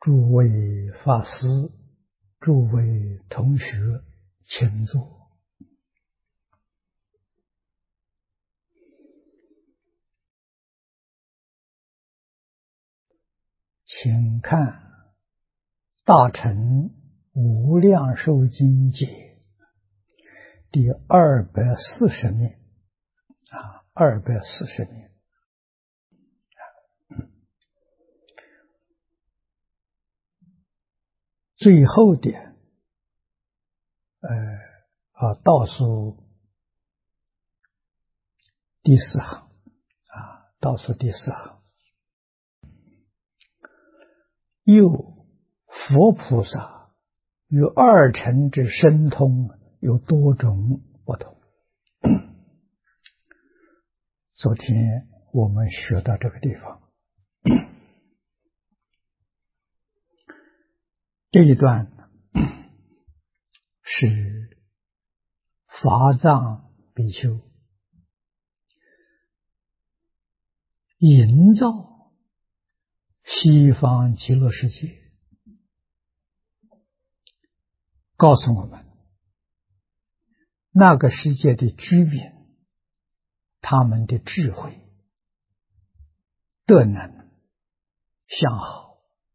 诸位法师，诸位同学，请坐。请看《大乘无量寿经解》第240面，240面。最后的倒数第4行倒数第4行，又佛菩萨与二乘之神通有多种不同。昨天我们学到这个地方，这一段是法藏比丘营造西方极乐世界，告诉我们那个世界的居民，他们的智慧、德能、相好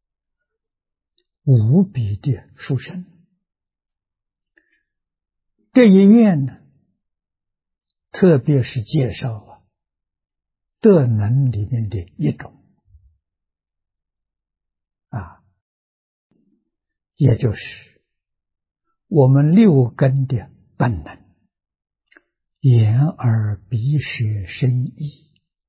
无比的殊胜。这一愿呢，特别是介绍德能里面的一种也就是我们六根的本能，眼耳鼻舌身意。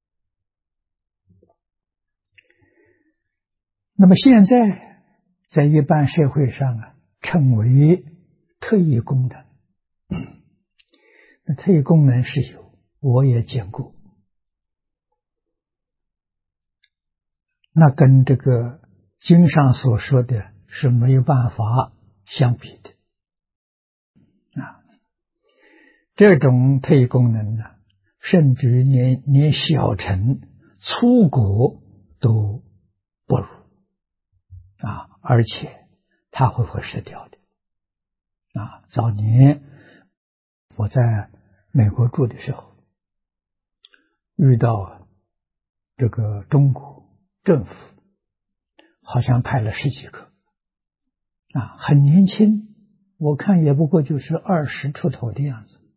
那么现在在一般社会上称为特异功能。那特异功能是有，我也见过，那跟这个经上所说的是没有办法相比的这种特异功能呢，甚至连小乘粗果都不如而且它会失掉的早年我在美国住的时候，遇到这个中国政府好像派了10几个很年轻，我看也不过就是20出头的样子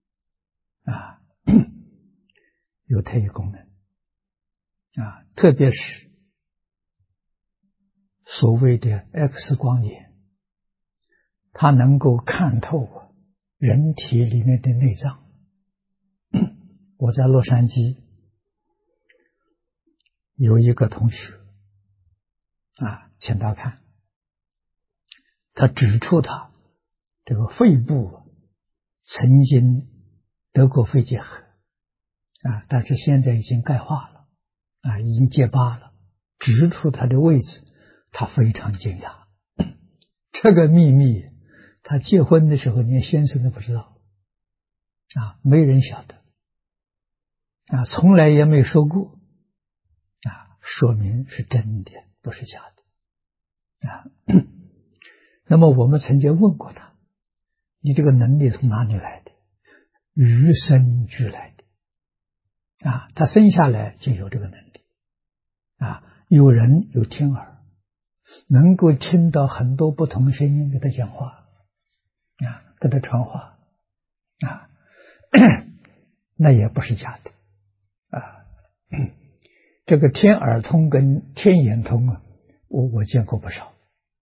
有特异功能特别是所谓的 X 光眼，它能够看透人体里面的内脏。我在洛杉矶有一个同学请他看，他指出他这个肺部曾经得过肺结核但是现在已经钙化了已经结疤了，指出他的位置，他非常惊讶。这个秘密他结婚的时候连先生都不知道没人晓得从来也没说过说明是真的，不是假的那么我们曾经问过他，你这个能力从哪里来的？与生俱来的他生下来就有这个能力有人有听耳，能够听到很多不同声音给他讲话给他传话那也不是假的这个天耳通跟天眼通我见过不少。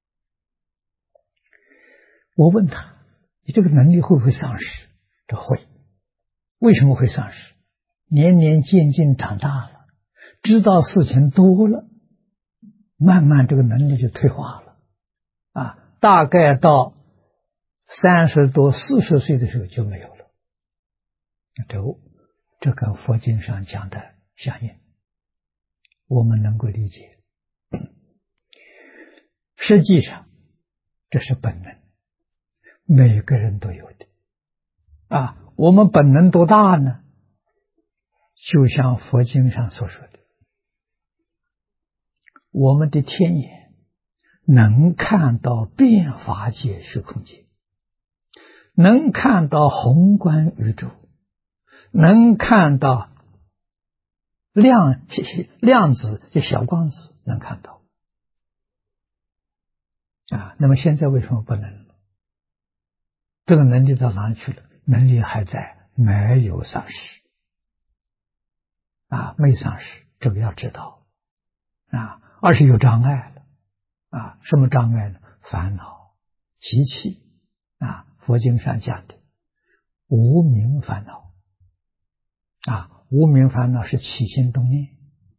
我问他，你这个能力会不会丧失？这会。为什么会丧失？年年渐渐长大了，知道事情多了，慢慢这个能力就退化了大概到30多40岁的时候就没有了。这跟佛经上讲的相应，我们能够理解。实际上这是本能，每个人都有的我们本能多大呢？就像佛经上所说的，我们的天眼能看到变法界虚空界，能看到宏观宇宙，能看到量子就小光子，能看到那么现在为什么不能了？这个能力到哪里去了？能力还在，没有丧失没丧失，这个要知道而是有障碍了什么障碍呢？烦恼习气佛经上讲的无明烦恼无明烦恼是起心动念，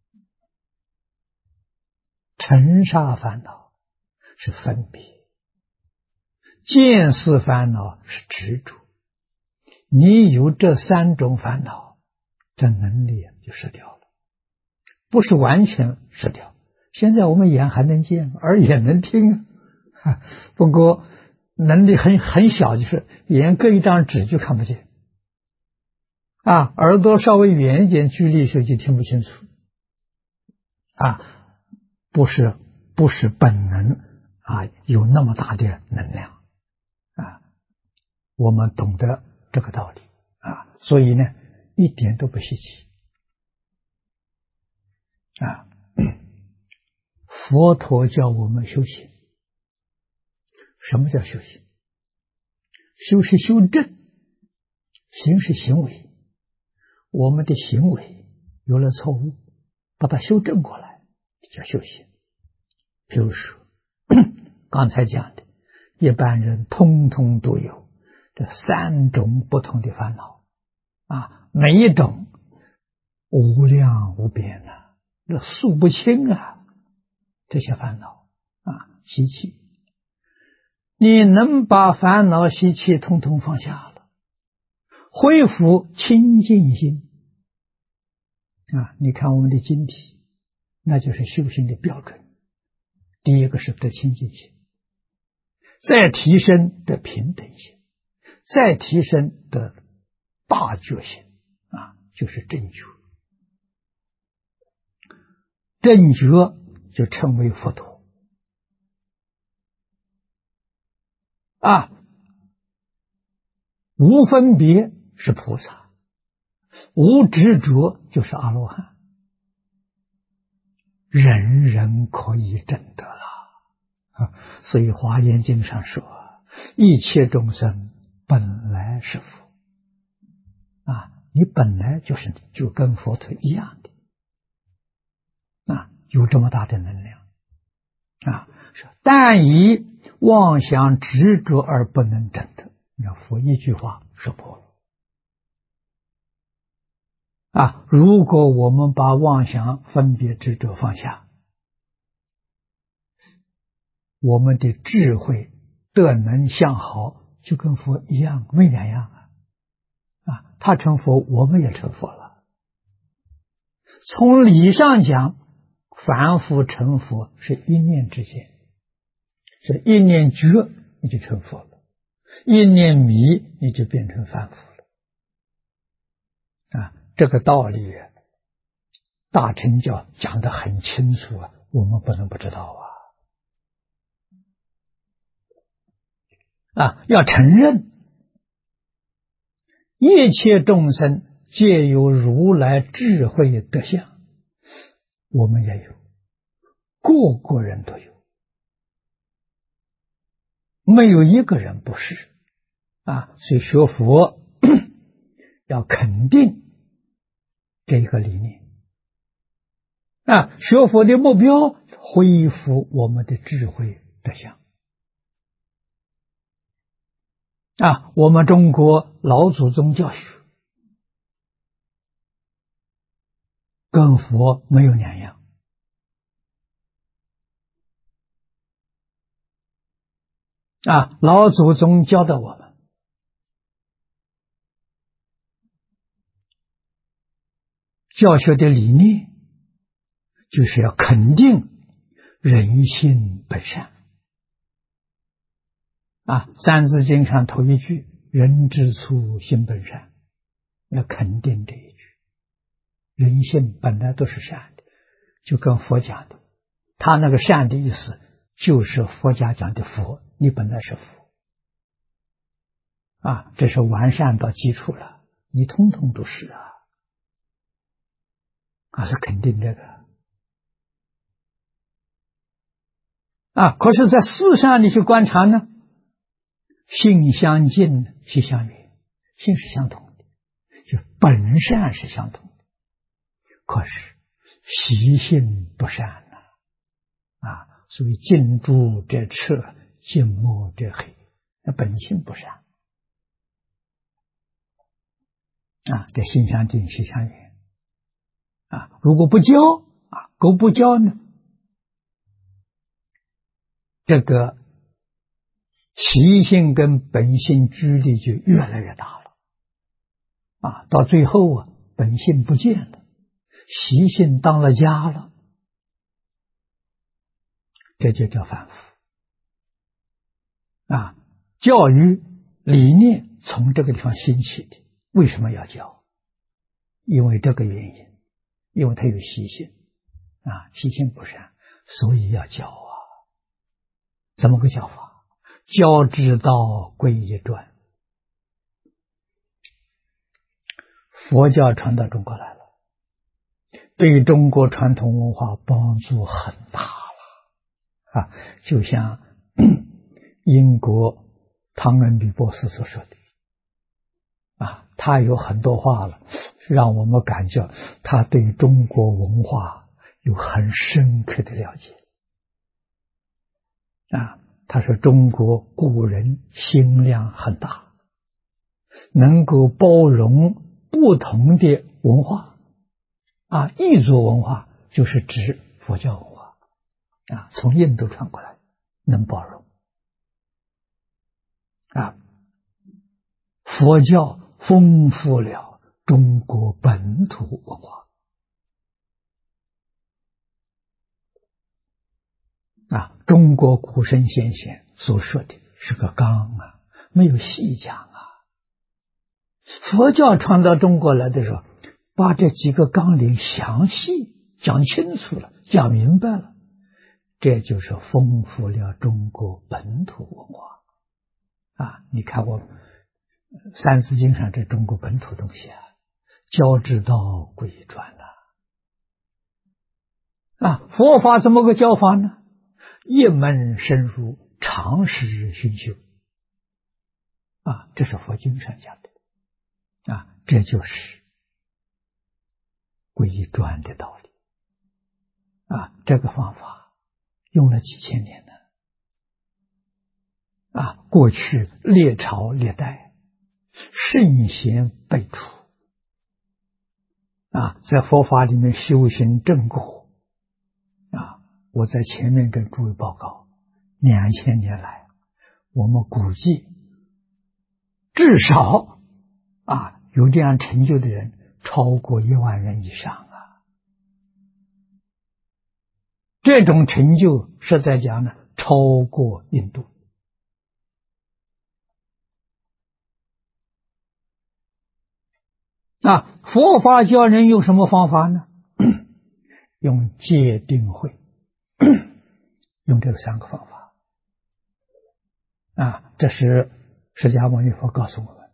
尘沙烦恼是分别，见思烦恼是执着。你有这三种烦恼，这能力就失掉了，不是完全失掉。现在我们眼还能见，耳也能听不过能力很小，就是眼隔一张纸就看不见耳朵稍微远一点距离时就听不清楚不是本能有那么大的能量我们懂得这个道理所以呢一点都不稀奇佛陀教我们修行，什么叫修行？修是修正，行是行为。我们的行为有了错误，把它修正过来，叫修行。比如说刚才讲的，一般人通通都有这三种不同的烦恼每一种无量无边这数不清这些烦恼习气，你能把烦恼习气统统放下了，恢复清净心你看我们的经体，那就是修行的标准。第一个是得清净心，再提升的平等心，再提升的大觉心就是正觉。正觉就称为佛陀无分别是菩萨，无执着就是阿罗汉，人人可以证得了所以华严经上说一切众生本来是佛你本来就跟佛陀一样的有这么大的能量但以妄想执着而不能证得。佛一句话说破了如果我们把妄想分别执着放下，我们的智慧德能相好就跟佛一样，没两样他成佛，我们也成佛了。从理上讲，凡夫成佛是一念之间，是一念觉你就成佛了，一念迷你就变成凡夫了这个道理大乘教讲得很清楚我们不能不知道要承认一切众生皆有如来智慧德相，我们也有，个个人都有，没有一个人不是所以学佛要肯定这个理念学佛的目标恢复我们的智慧德相我们中国老祖宗教学跟佛没有两样老祖宗教导我们教学的理念就是要肯定人性本善三字经上头一句人之初性本善，要肯定这一句，人性本来都是善的，就跟佛讲的，他那个善的意思就是佛家讲的佛，你本来是佛啊，这是完善到基础了，你通通都是是肯定这个可是，在事上你去观察呢，性相近，习相远，性是相同的，就本善是相同的，可是习性不善所以近朱者赤，近墨者黑，那本性不善这性相近，习相远如果不教不教呢，这个习性跟本性距离就越来越大了到最后本性不见了，习性当了家了，这就叫反复教育理念从这个地方兴起的。为什么要教？因为这个原因，因为它有习性习性不善，所以要教怎么个教法？教之道归一传。佛教传到中国来了，对中国传统文化帮助很大了就像英国汤恩比博士所说的他有很多话了，让我们感觉他对中国文化有很深刻的了解他说中国古人心量很大，能够包容不同的文化异族文化，就是指佛教文化从印度传过来，能包容佛教丰富了中国本土文化中国古圣先贤所说的是个纲没有细讲佛教传到中国来的时候，把这几个纲领详细讲清楚了，讲明白了，这就是丰富了中国本土文化你看我三字经上这中国本土东西教之道归一传佛法怎么个教法呢？一门深入，常识熏修这是佛经上讲的这就是归一传的道理这个方法用了几千年了过去历朝历代圣贤辈出在佛法里面修行正果我在前面跟诸位报告，2000年来我们估计至少有这样成就的人超过1万人以上这种成就实在讲呢，超过印度佛法教人用什么方法呢？用戒定慧用这3个方法这是释迦牟尼佛告诉我们，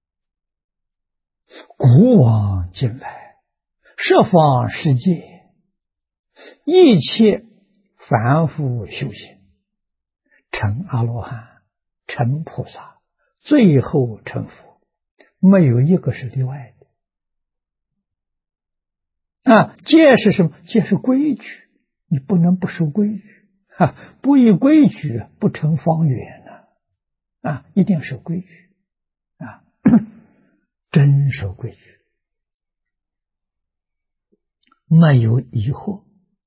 古往今来十方世界一切凡夫修行成阿罗汉成菩萨最后成佛，没有一个是例外的戒是什么？戒是规矩，你不能不守规矩不依规矩不成方圆一定守规矩真守规矩，没有疑惑，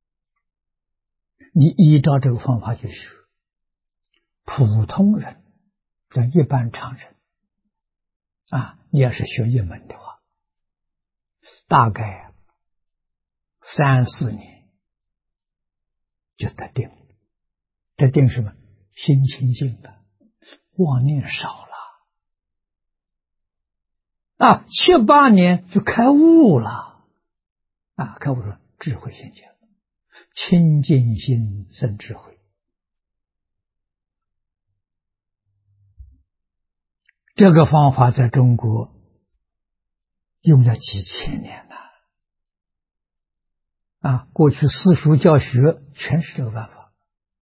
你依照这个方法去学。普通人像一般常人你要是学一门的话，大概3、4年就得定。这定什么？心清净了，妄念少了7、8年就开悟了开悟了，智慧现前了，清净心生智慧这个方法在中国用了几千年了。过去私塾教学全是这个办法。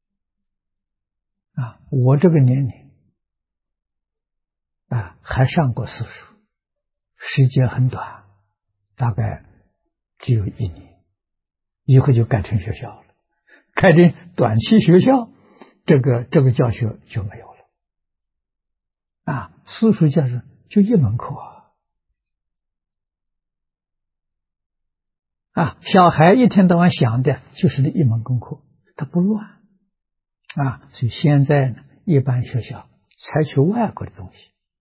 我这个年龄还上过私塾，时间很短，大概只有1年，以后就改成学校了。改成短期学校，这个教学就没有了。私塾教学就一门课小孩一天到晚想的就是那一门功课，他不乱所以现在呢，一般学校采取外国的东西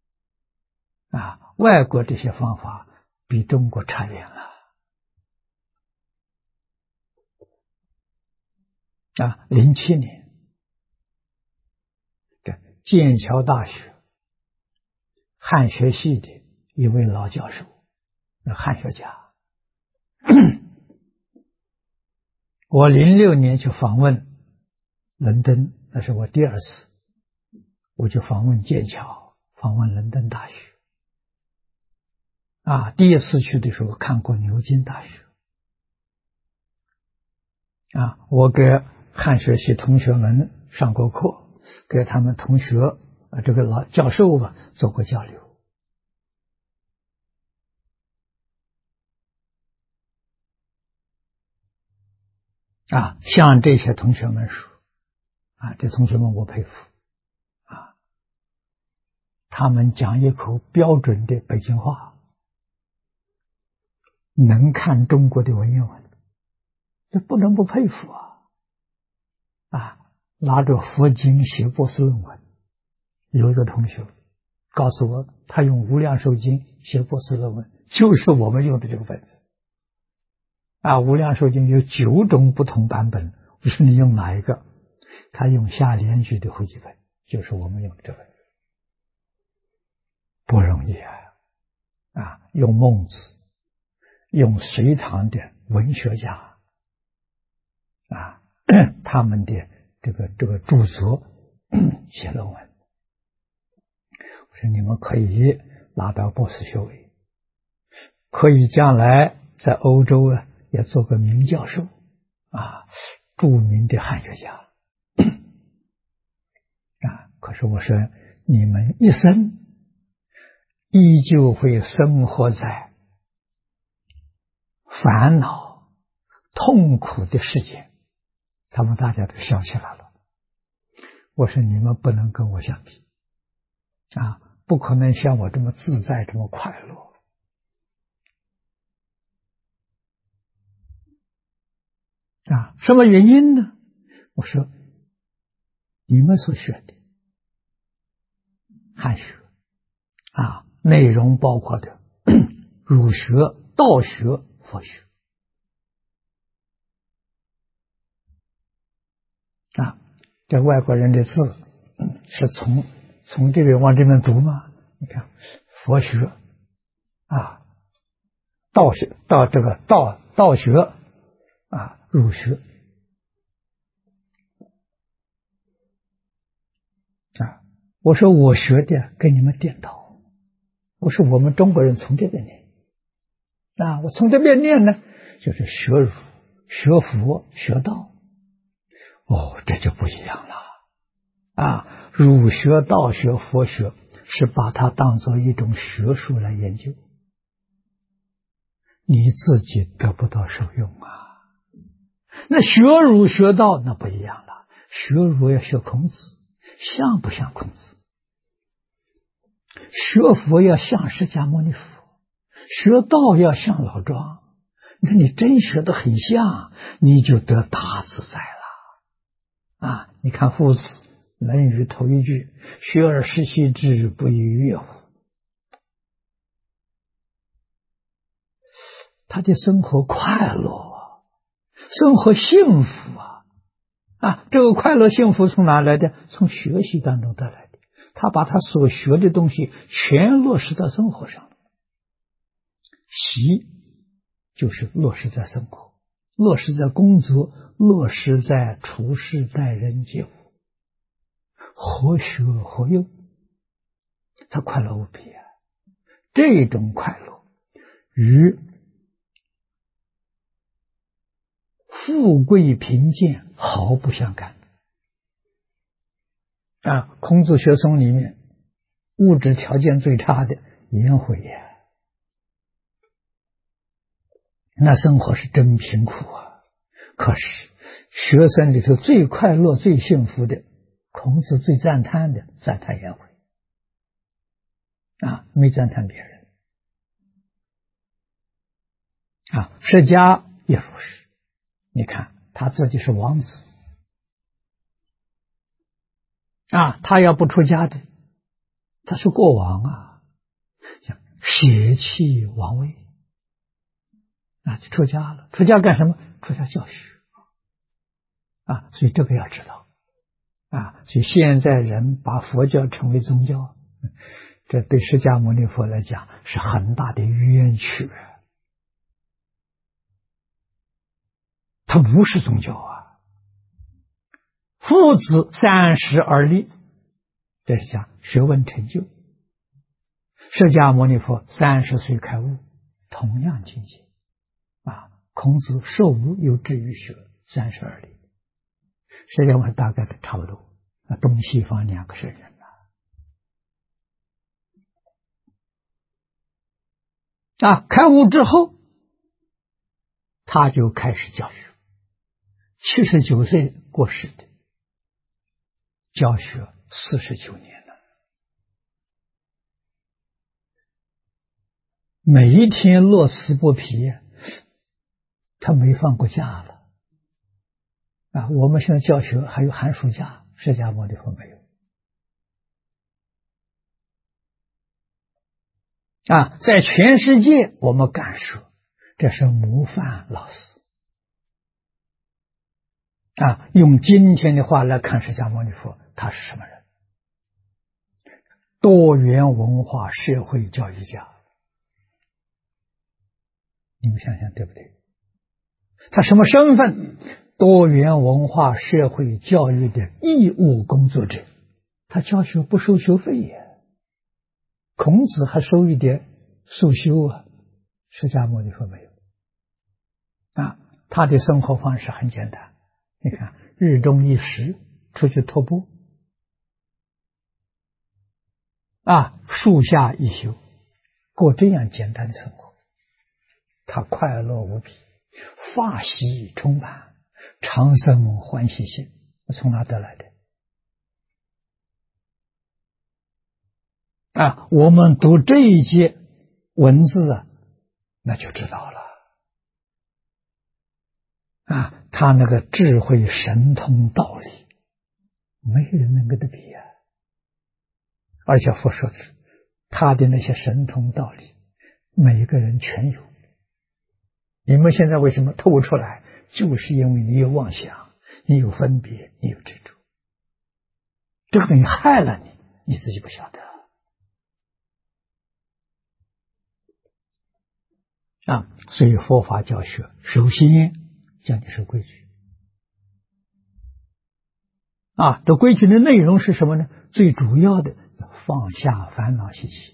外国这些方法比中国差远了。07年，剑桥大学汉学系的一位老教授，汉学家，我06年去访问伦敦，那是我第2次，我就访问剑桥，访问伦敦大学。第1次去的时候看过牛津大学。我给汉学系同学们上过课，给他们同学这个老教授做过交流。向这些同学们说这同学们我佩服他们讲一口标准的北京话，能看中国的文言文，这不能不佩服拿着佛经写博士论文。有一个同学告诉我，他用无量寿经写博士论文，就是我们用的这个本子无量寿经有9种不同版本，我说你用哪一个？他用下联句的汇集本，就是我们用的这本，不容易用孟子，用隋唐的文学家他们的这个著作写论文。我说你们可以拿到博士学位，可以将来在欧洲也做个名教授著名的汉学家可是我说你们一生依旧会生活在烦恼痛苦的世界。他们大家都笑起来了。我说你们不能跟我相比不可能像我这么自在这么快乐什么原因呢？我说你们所学的汉学内容包括的儒学、道学、佛学这外国人的字是从这个往这边读吗？你看佛学道学到这个道学儒学我说我学的跟你们颠倒，我说我们中国人从这边念我从这边念呢，就是学儒、学佛、学道这就不一样了儒学、道学、佛学是把它当作一种学术来研究，你自己得不到受用那学儒学道那不一样了，学儒要学孔子，像不像孔子？学佛要像释迦牟尼佛，学道要像老庄。那你真学得很像，你就得大自在了你看夫子《论语》头一句，学而时习之，不亦说乎？他的生活快乐生活幸福这个快乐幸福从哪来的？从学习当中得来的。他把他所学的东西全落实到生活上了。习就是落实在生活，落实在工作，落实在处事待人接物，何学何用？ 他快乐无比啊！这种快乐与富贵贫贱毫不相干啊！孔子学松里面，物质条件最差的颜回呀，那生活是真贫苦啊！可是学生里头最快乐、最幸福的，孔子最赞叹颜回啊，没赞叹别人啊。释迦也如是，你看他自己是王子啊，他要不出家的，他是国王啊，舍弃王位啊，就出家了。出家干什么？出家教学啊，所以这个要知道啊。所以现在人把佛教称为宗教，这对释迦牟尼佛来讲是很大的冤屈，它不是宗教啊。父子30而立，这是讲学问成就。释迦牟尼佛30岁开悟，同样境界啊。孔子受无有志于学，30而立。释迦牟尼大概都差不多，东西方2个圣人啊。开悟之后，他就开始教学，79岁过世的，教学49年了，每一天乐此不疲，他没放过假了啊。我们现在教学还有寒暑假，释迦牟尼佛没有啊。在全世界我们敢说这是模范老师啊。用今天的话来看释迦牟尼佛，他是什么人？多元文化社会教育家，你们想想对不对？他什么身份？多元文化社会教育的义务工作者，他教学不收学费呀。孔子还收一点束修啊，释迦牟尼佛没有啊。他的生活方式很简单，你看日中一食，出去徒步啊，树下一宿，过这样简单的生活，他快乐无比，法喜充满，常生欢喜心。从哪得来的啊？我们读这一节文字啊，那就知道了啊。他那个智慧神通道理，没人能跟他比啊。而且佛说他的那些神通道理，每一个人全有。你们现在为什么透不出来？就是因为你有妄想，你有分别，你有执着，这个东西害了你，你自己不晓得啊。所以佛法教学首先教你守规矩啊。这规矩的内容是什么呢？最主要的放下烦恼习气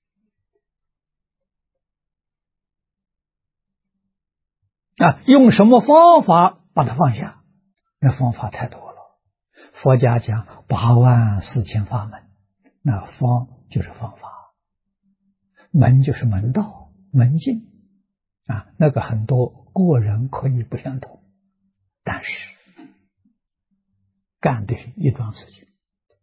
啊。用什么方法把它放下？那方法太多了。佛家讲84000法门，那方就是方法，门就是门道门径啊。那个很多个人可以不相同，但是干的是一桩事情，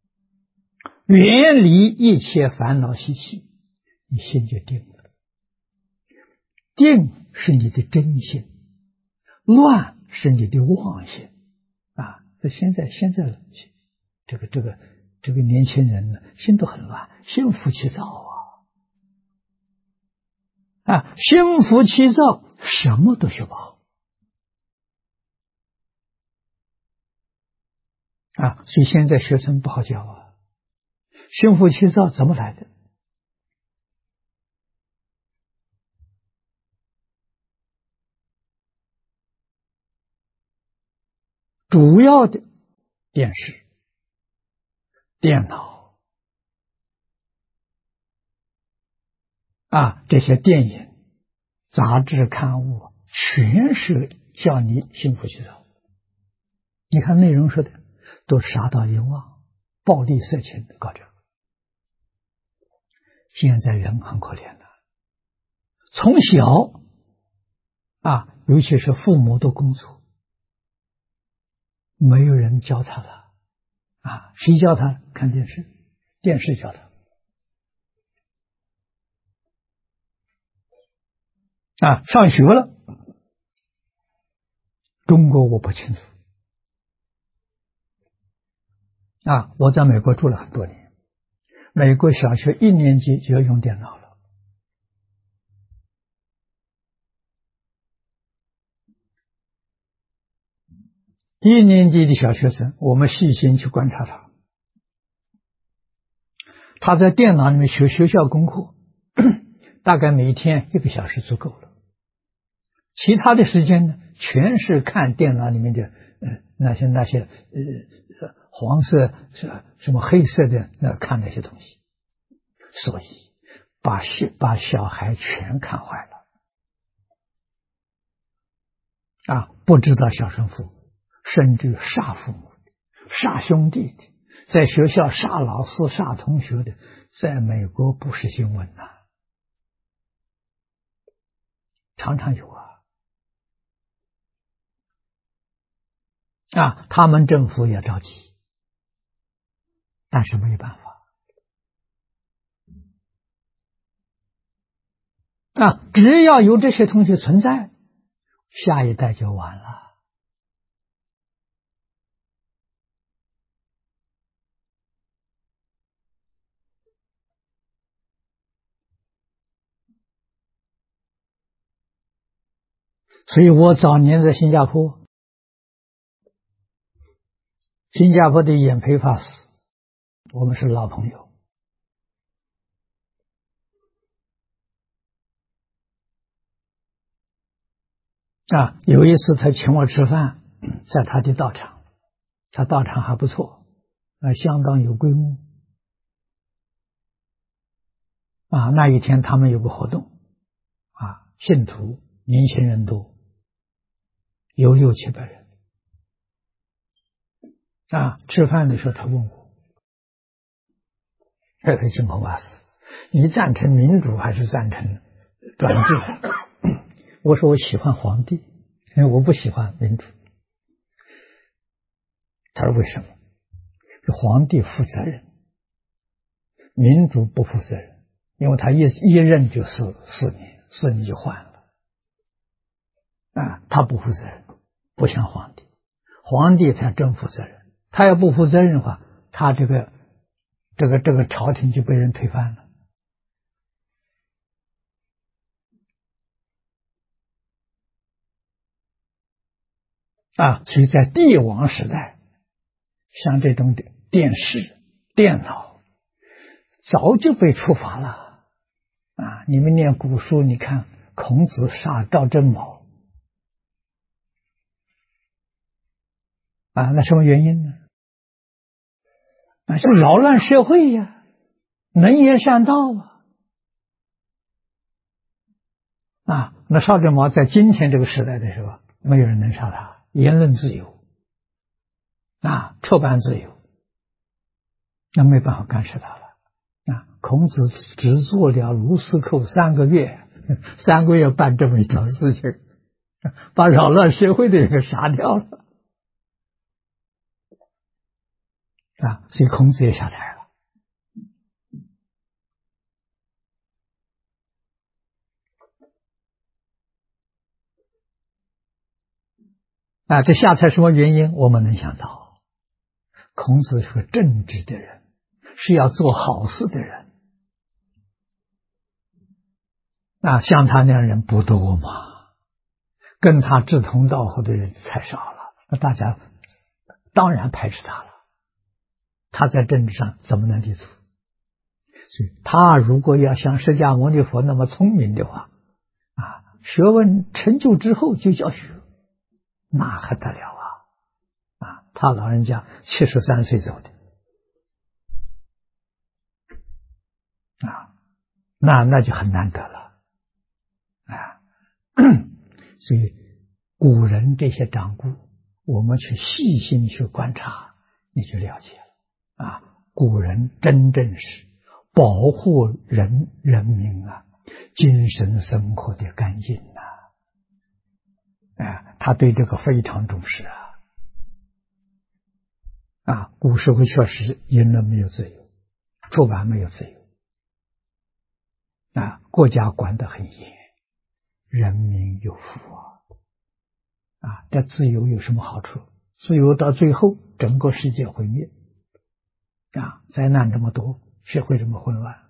远离一切烦恼习气，你心就定了。定是你的真心，乱是你的妄心啊。现在这个年轻人呢，心都很乱，心浮气躁啊，心浮气躁，什么都学不好啊。所以现在学生不好教啊。心浮气躁怎么来的？主要的电视、电脑这些电影、杂志、刊物，全是叫你幸福去找。你看内容说的都杀盗淫妄、暴力色情的搞这个。现在人很可怜的，从小尤其是父母都工作，没有人教他了谁教他？看电视，电视教他上学了，中国我不清楚我在美国住了很多年，美国小学1年级就要用电脑了。1年级的小学生，我们细心去观察他在电脑里面学学校功课，大概每天1个小时足够了，其他的时间呢，全是看电脑里面的那些黄色什么黑色的看那些东西，所以把小孩全看坏了不知道孝顺父母，甚至杀父母的、杀兄弟的，在学校杀老师、杀同学的，在美国不是新闻常常有他们政府也着急，但是没有办法只要有这些东西存在，下一代就完了。所以我早年在新加坡的演培法师，我们是老朋友有一次他请我吃饭，在他的道场，他道场还不错相当有规模那一天他们有个活动信徒年轻人多，有600-700人吃饭的时候他问我，净空法师，你赞成民主还是赞成专制？我说我喜欢皇帝，因为我不喜欢民主。他说为什么？皇帝负责任，民主不负责任，因为他一任就4年，4年就换了他不负责任，不像皇帝，皇帝才真负责任。他要不负责任的话，他这个朝廷就被人推翻了所以在帝王时代，像这种电视、电脑早就被处罚了你们念古书，你看孔子杀赵正卯那什么原因呢？是扰乱社会呀，能言善道那邵正卯在今天这个时代的时候，没有人能杀他，言论自由出版自由，那没办法干涉他了孔子只做了卢斯寇3个月，3个月办这么一条事情，把扰乱社会的人给杀掉了所以孔子也下台了这下台什么原因？我们能想到，孔子是个正直的人，是要做好事的人像他那样人不多嘛，跟他志同道合的人太少了，那大家当然排斥他了，他在政治上怎么能立足？所以他如果要像释迦牟尼佛那么聪明的话学问成就之后就教学，那还得了他老人家73岁走的那就很难得了啊。所以古人这些掌故，我们去细心去观察，你就了解了啊。古人真正是保护人民啊精神生活的干净他对这个非常重视古社会确实言论没有自由，出版没有自由国家管得很严，人民有福这自由有什么好处？自由到最后整个世界毁灭灾难这么多，社会这么混乱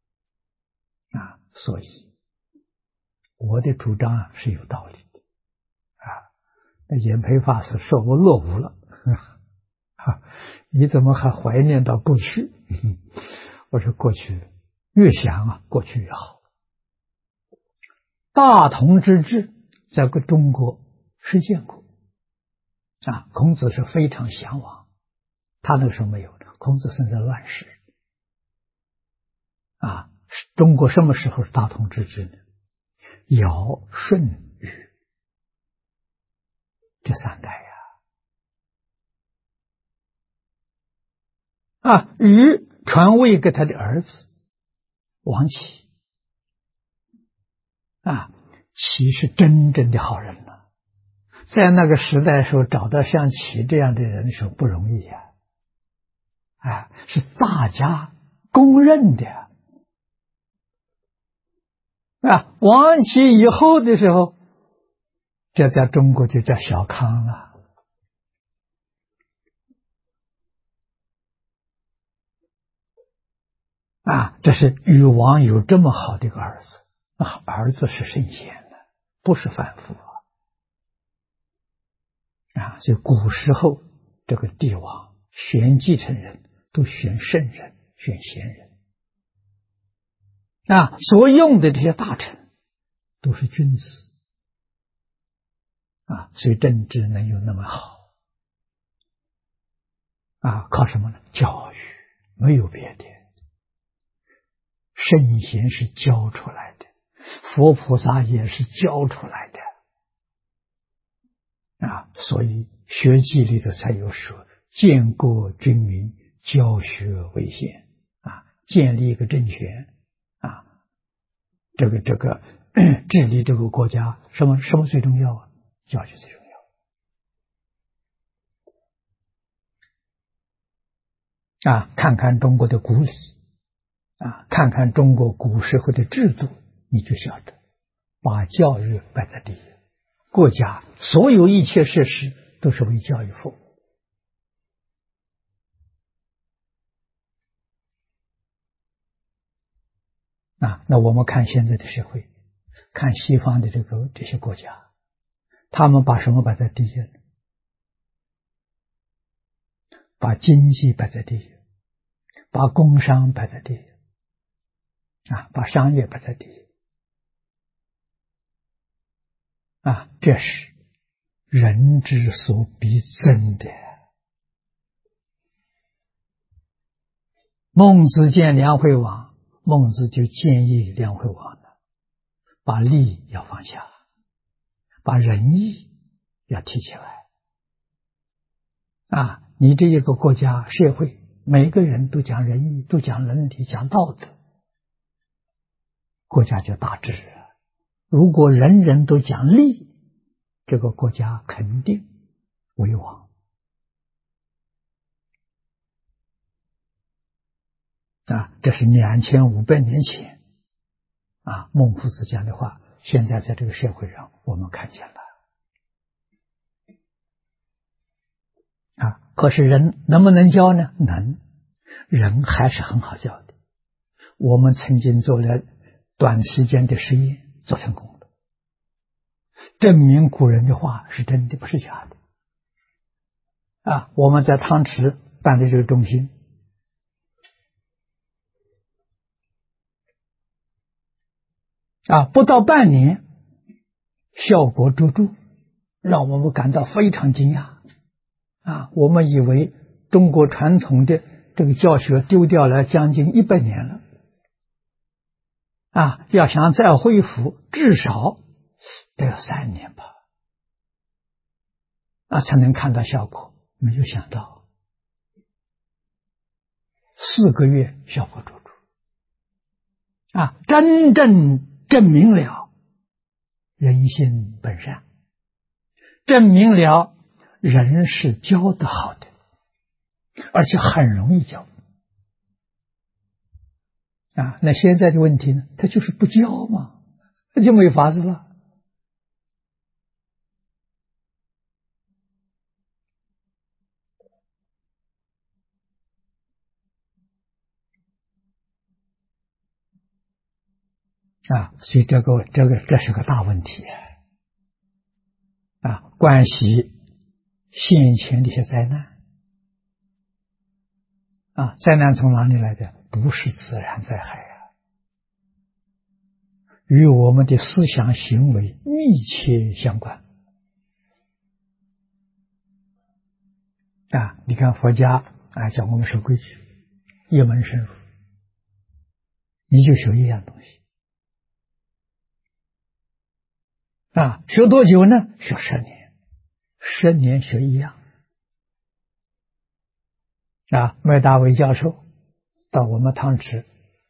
所以我的主张是有道理的那演培法师说我落伍了你怎么还怀念到过去？我说过去越想过去越好。大同之治在中国实践过孔子是非常向往，他那个时候没有的。孔子生在乱世中国什么时候是大同之治呢？尧、舜、禹这三代禹传位给他的儿子王启启是真正的好人了。在那个时代的时候，找到像启这样的人的时候不容易是大家公认的王启以后的时候，这在中国就叫小康了这是禹王有这么好的一个儿子儿子是圣贤的，不是凡夫所以古时候这个帝王选继承人都选圣人，选贤人所用的这些大臣都是君子所以政治能有那么好靠什么呢？教育，没有别的。圣贤是教出来的，佛菩萨也是教出来的所以学记里头才有说建国军民，教学为先建立一个政权这个治理这个国家，什么最重要教育最重要看看中国的古礼看看中国古时候的制度，你就晓得把教育摆在第一，国家所有一切设施都是为教育服务那我们看现在的社会，看西方的这些国家，他们把什么摆在第一呢？把经济摆在第一，把工商摆在第一把商业摆在第一这是人之所必争的。孟子见梁惠王，孟子就建议梁惠王把利要放下，把仁义要提起来你这一个国家社会，每个人都讲仁义，都讲伦理，讲道德，国家就大治如果人人都讲利，这个国家肯定危亡这是2500年前孟夫子讲的话，现在在这个社会上我们看见了可是人能不能教呢？能，人还是很好教的。我们曾经做了短时间的实验，做成功了，证明古人的话是真的，不是假的我们在汤池办的这个中心不到半年效果卓著，让我们感到非常惊讶我们以为中国传统的这个教学丢掉了将近100年了要想再恢复，至少得有3年吧，才能看到效果。没有想到4个月效果卓著，真正证明了人性本善，证明了人是教得好的，而且很容易教。那现在的问题呢？他就是不教嘛，那就没法子了。所以这是个大问题关系现前的一些灾难灾难从哪里来的？不是自然灾害与我们的思想行为密切相关你看佛家讲我们守规矩，一门深入，你就学一样东西学多久呢？学10年，10年学一样麦大伟教授到我们汤池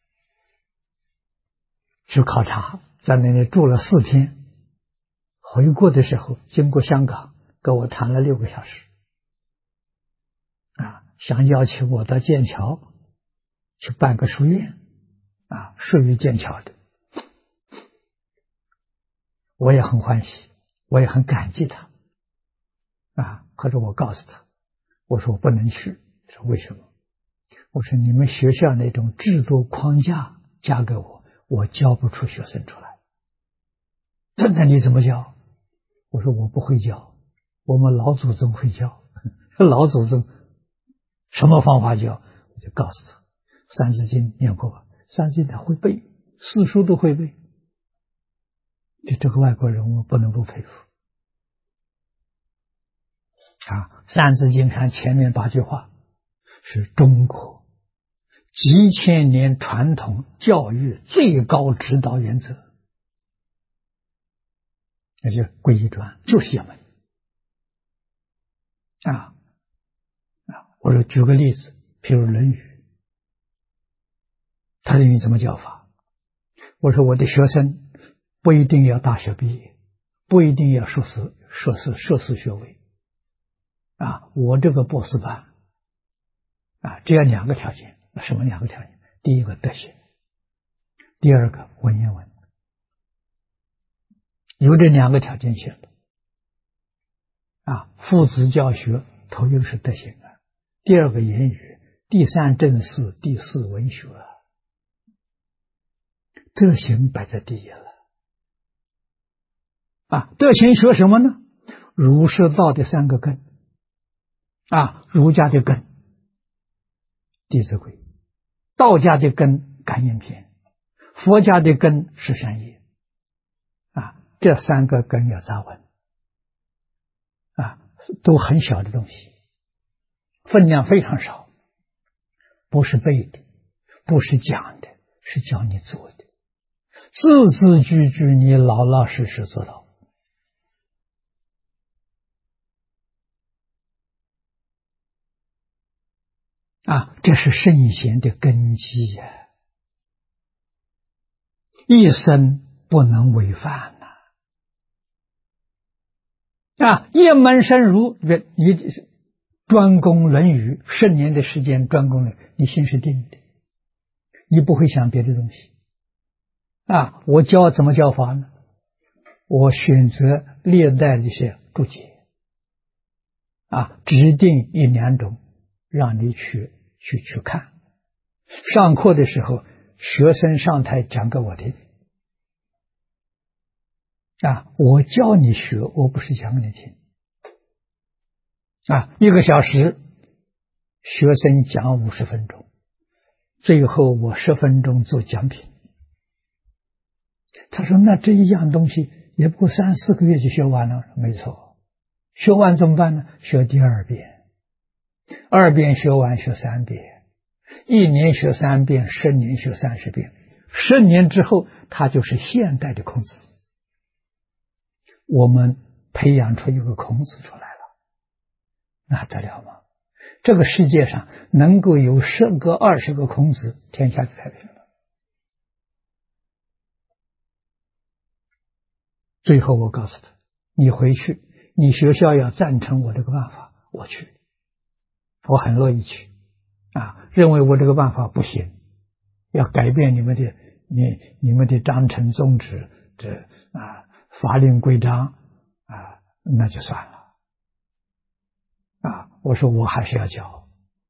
去考察，在那里住了4天，回国的时候经过香港，跟我谈了6个小时想邀请我到剑桥去办个书院属于剑桥的。我也很欢喜，我也很感激他可是我告诉他，我说我不能去。他说为什么？我说你们学校那种制度框架加给我，我教不出学生出来。那你怎么教？我说我不会教，我们老祖宗会教。老祖宗什么方法教？我就告诉他，三字经念过吧，三字经他会背，四书都会背。就这个外国人我不能不佩服三字经上前面8句话是中国几千年传统教育最高指导原则，那就皈依传，就是一门我说举个例子，譬如《论语》，他论语怎么教法？我说我的学生不一定要大学毕业，不一定要硕士学位我这个博士班只要2个条件。什么2个条件？第一个德行，第二个文言文。有这2个条件写了父子教学，头一个是德行第二个言语，第3正事，第4文学德行摆在第一了德行学什么呢？儒释道的3个根儒家的根弟子规，道家的根感应篇，佛家的根十善业这3个根要扎稳都很小的东西，分量非常少，不是背的，不是讲的，是教你做的，字字句句你老老实实做到这是圣贤的根基一生不能违反一门深入，你专攻《论语》10年的时间专攻了，你心是定的，你不会想别的东西我教怎么教法呢？我选择历代的一些注解指定1、2种让你去看。上课的时候学生上台讲给我听我教你学，我不是讲给你听1个小时学生讲50分钟，最后我10分钟做讲评。他说那这一样东西也不过3、4个月就学完了。没错，学完怎么办呢？学第2遍，2遍学完学3遍，1年学3遍，10年学30遍， 10年之后，他就是现代的孔子。我们培养出一个孔子出来了，那得了吗？这个世界上能够有10个、20个孔子，天下就太平了。最后我告诉他，你回去，你学校要赞成我这个办法，我去，我很乐意去。认为我这个办法不行，要改变你们的章程宗旨，法令规章那就算了。我说我还是要教。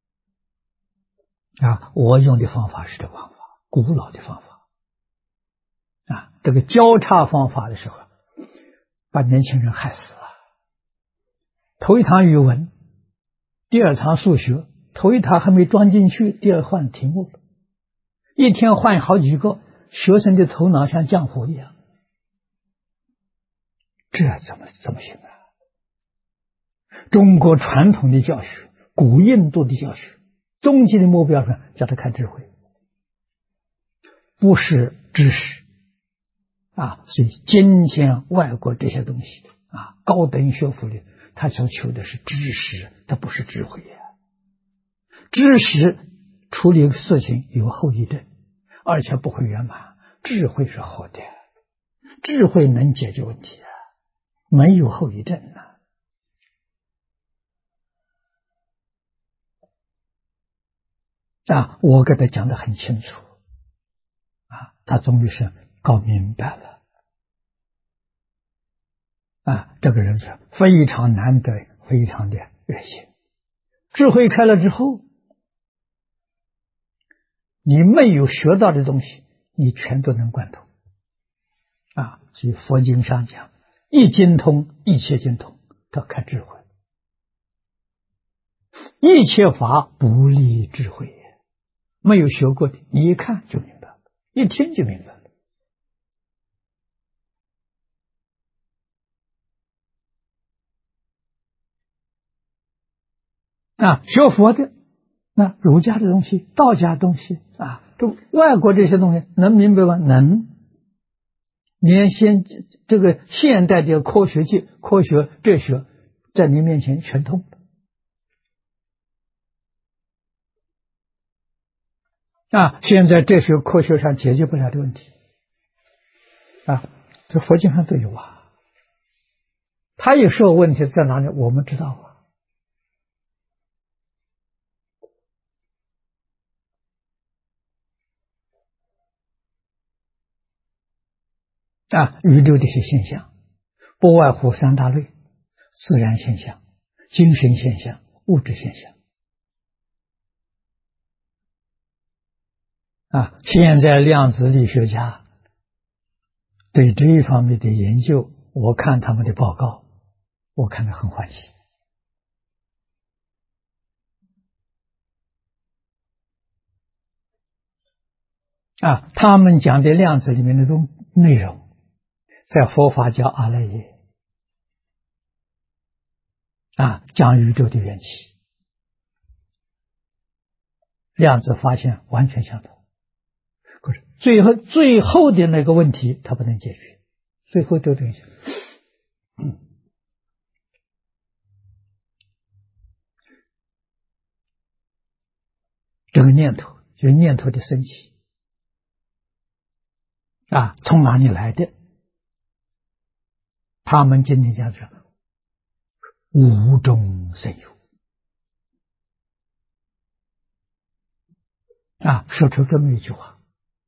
我用的方法是这方法，古老的方法。这个交叉方法的时候，把年轻人害死了。头一堂语文，第2堂数学，头一堂还没装进去，第二换题目了，一天换好几个，学生的头脑像浆糊一样，这怎么行啊？中国传统的教学，古印度的教学，终极的目标是叫他看智慧，不是知识所以今天外国这些东西高等学府里，他所求的是知识，他不是智慧知识处理事情有后遗症，而且不会圆满。智慧是好的，智慧能解决问题没有后遗症我给他讲得很清楚他终于是搞明白了这个人是非常难得，非常的热心。智慧开了之后，你没有学到的东西，你全都能贯通所以佛经上讲，一经通，一切经通，要看智慧。一切法不离智慧，没有学过的，你一看就明白了，一听就明白了。学佛的，那儒家的东西，道家的东西这外国这些东西能明白吗？能。连这个现代的科学界、科学哲学在你面前全通现在哲学科学上解决不了的问题这佛经上都有他也说问题在哪里，我们知道宇宙这些现象不外乎3大类：自然现象、精神现象、物质现象现在量子力学家对这一方面的研究，我看他们的报告，我看得很欢喜他们讲的量子里面的内容，在佛法叫阿赖耶讲宇宙的缘起，量子发现完全相同。可是最后的那个问题它不能解决，最后这个东西这个念头就是念头的升起从哪里来的？他们今天讲是无中生有说出这么一句话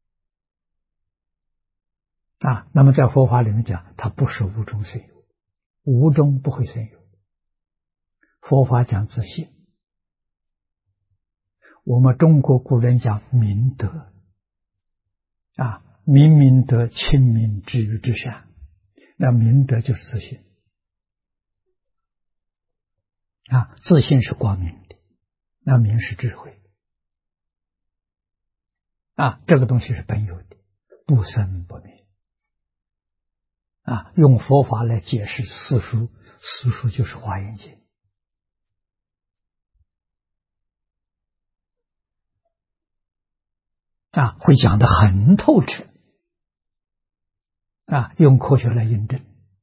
那么在佛法里面讲，它不是无中生有，无中不会生有。佛法讲自性，我们中国古人讲明德明明德，亲民，止于至善，那明德就是自信自信是光明的，那明是智慧这个东西是本有的，不生不灭用佛法来解释四书，四书就是华严经会讲得很透彻，用科学来印证。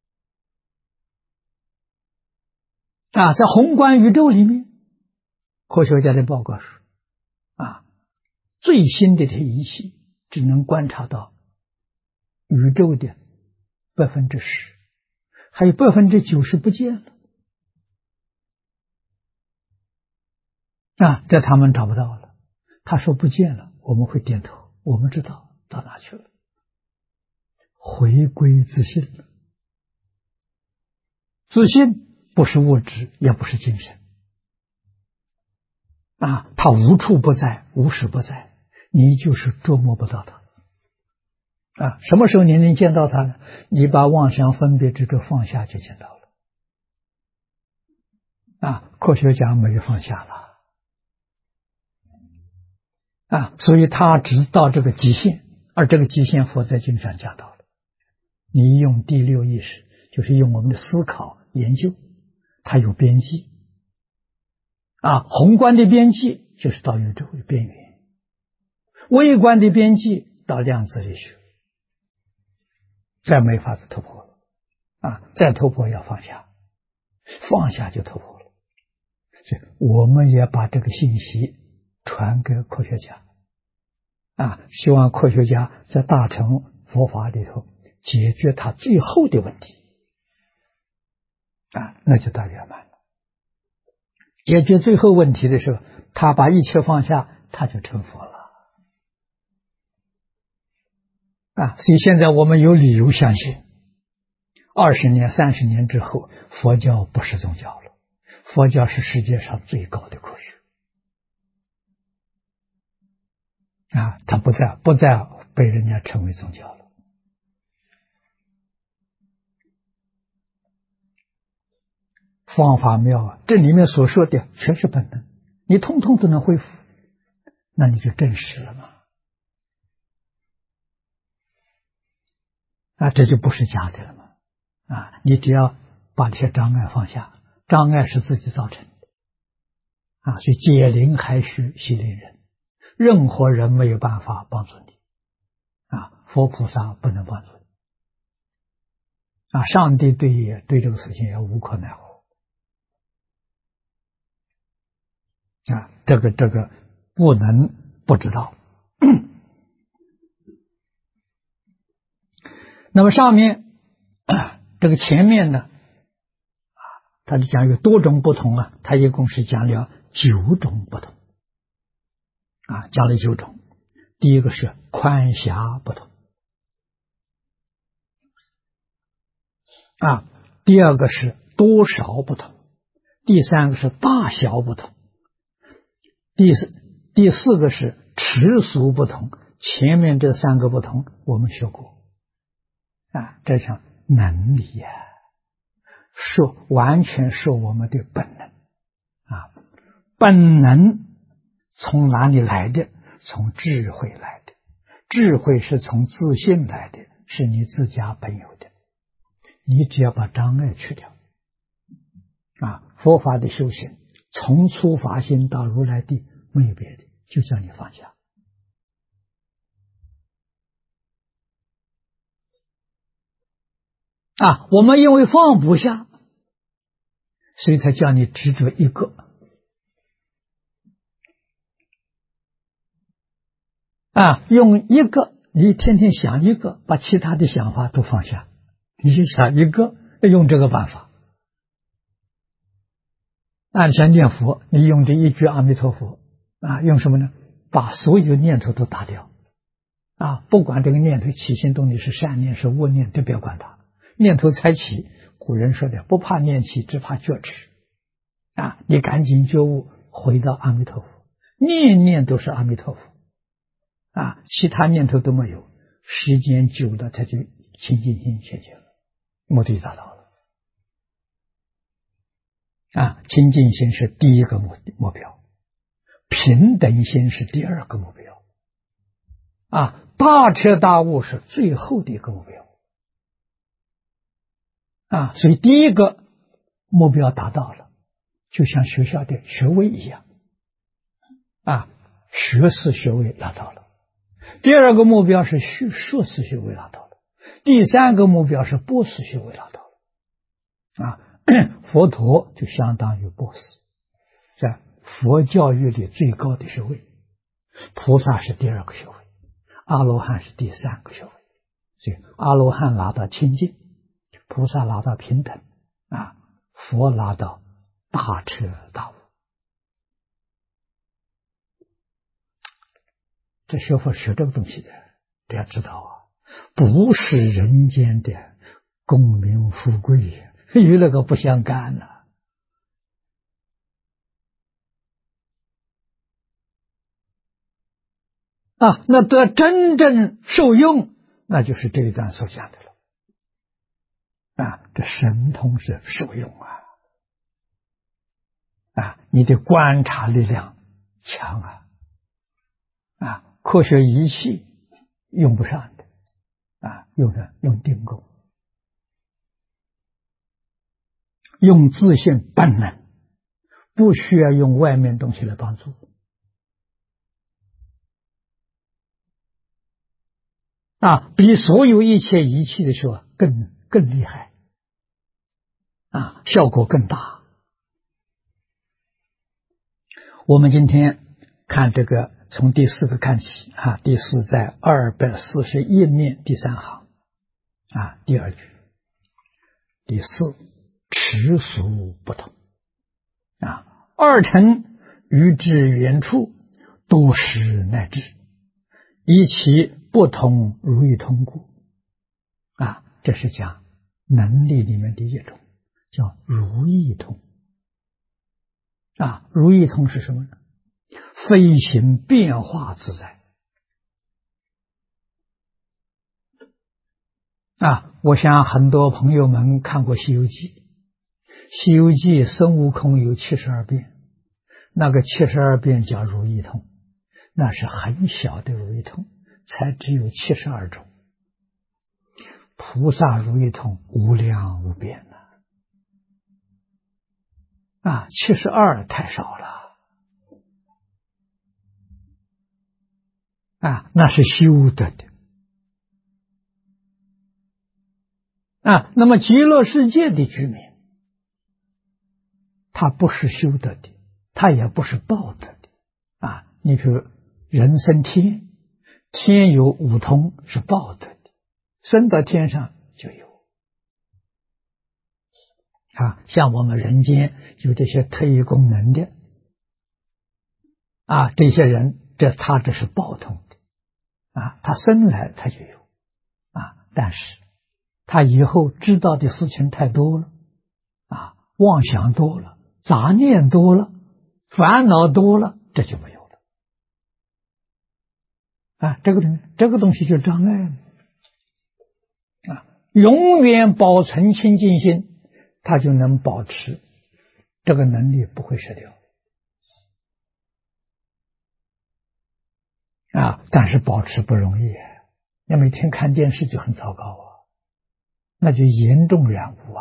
在宏观宇宙里面，科学家的报告说，最新的这些仪器只能观察到宇宙的10%，还有90%不见了。这他们找不到了。他说不见了，我们会点头，我们知道到哪去了，回归自信了。自信不是物质，也不是精神。它无处不在，无时不在，你就是捉摸不到它。什么时候你能见到它呢？你把妄想分别执着放下，就见到了。科学家没有放下了。所以他只到这个极限，而这个极限佛在经上讲到了。你用第六意识，就是用我们的思考研究，它有边际。宏观的边际就是到宇宙的边缘，微观的边际到量子力学，再没法子突破了。再突破要放下，放下就突破了。所以我们也把这个信息传给科学家，希望科学家在大乘佛法里头解决他最后的问题，那就大圆满了。解决最后问题的时候，他把一切放下，他就成佛了。所以现在我们有理由相信，20年、30年之后，佛教不是宗教了，佛教是世界上最高的科学。它不再被人家称为宗教了。方法妙这里面所说的全是本能，你通通都能恢复，那你就证实了嘛。这就不是假的了嘛。你只要把这些障碍放下，障碍是自己造成的。所以解铃还须系铃人，任何人没有办法帮助你。佛菩萨不能帮助你。上帝对这个事情也无可奈何。这个不能不知道。那么上面这个前面呢，他就讲有多种不同他一共是讲了9种不同。讲了9种。第一个是宽狭不同。第二个是多少不同。第三个是大小不同。第四个是尺俗不同。前面这3个不同我们学过。这像能力完全是我们的本能。本能从哪里来的？从智慧来的。智慧是从自信来的，是你自家本有的。你只要把障碍去掉。佛法的修行从初发心到如来地没有别的，就叫你放下。我们因为放不下，所以才叫你执着一个。用一个，你天天想一个，把其他的想法都放下，你就想一个，用这个办法。像念佛，你用这一句阿弥陀佛，用什么呢？把所有念头都打掉。不管这个念头起心动念是善念是恶念，都不要管它。念头才起，古人说的不怕念起，只怕觉迟。你赶紧觉悟，回到阿弥陀佛，念念都是阿弥陀佛。其他念头都没有，时间久了，它就清净心现前了，目的达到了。清净心是第一个目标，平等心是第2个目标。大彻大悟是最后的一个目标。所以第一个目标达到了，就像学校的学位一样。学士学位拿到了， 第二个目标是摄持修为达到了，第三个目标是波斯修为达到了。啊，佛陀就相当于波斯，在佛教育里最高的修为，菩萨是第二个修为，阿罗汉是第三个修为。所以阿罗汉拿到清净，菩萨拿到平等，啊，佛拿到大彻大悟。这学佛学这个东西的，大家知道啊，不是人间的功名富贵，与那个不相干了。啊，那得真正受用，那就是这一段所讲的了。啊，这神通是受用啊！啊，你的观察力量强啊！啊，科学仪器用不上的，啊，用定功，用自性本能，不需要用外面东西来帮助。啊，比所有一切仪器的时候更厉害，啊，效果更大。我们今天看这个，从第四个看起啊，第四在241面第3行啊，第2句，第四持俗不同啊，二乘于至远处，多识乃至，以其不同如意通故啊，这是讲能力里面的一种，叫如意通啊。如意通是什么呢？飞行变化自在啊。我想很多朋友们看过《西游记》，《西游记》孙悟空有72变，那个72变叫如意通，那是很小的如意通，才只有72种。菩萨如意通无量无边了啊，72太少了啊，那是修得的啊。那么极乐世界的居民，他不是修得的，他也不是报得的啊。你比如人生天，天有五通是报得的，升到天上就有啊。像我们人间有这些特异功能的啊，这些人他这是报通的啊，他生来他就有啊，但是他以后知道的事情太多了啊，妄想多了，杂念多了，烦恼多了，这就没有了啊。这个东西就是障碍啊。永远保存清净心，他就能保持这个能力不会失掉啊。但是保持不容易，你每天看电视就很糟糕啊，那就严重染污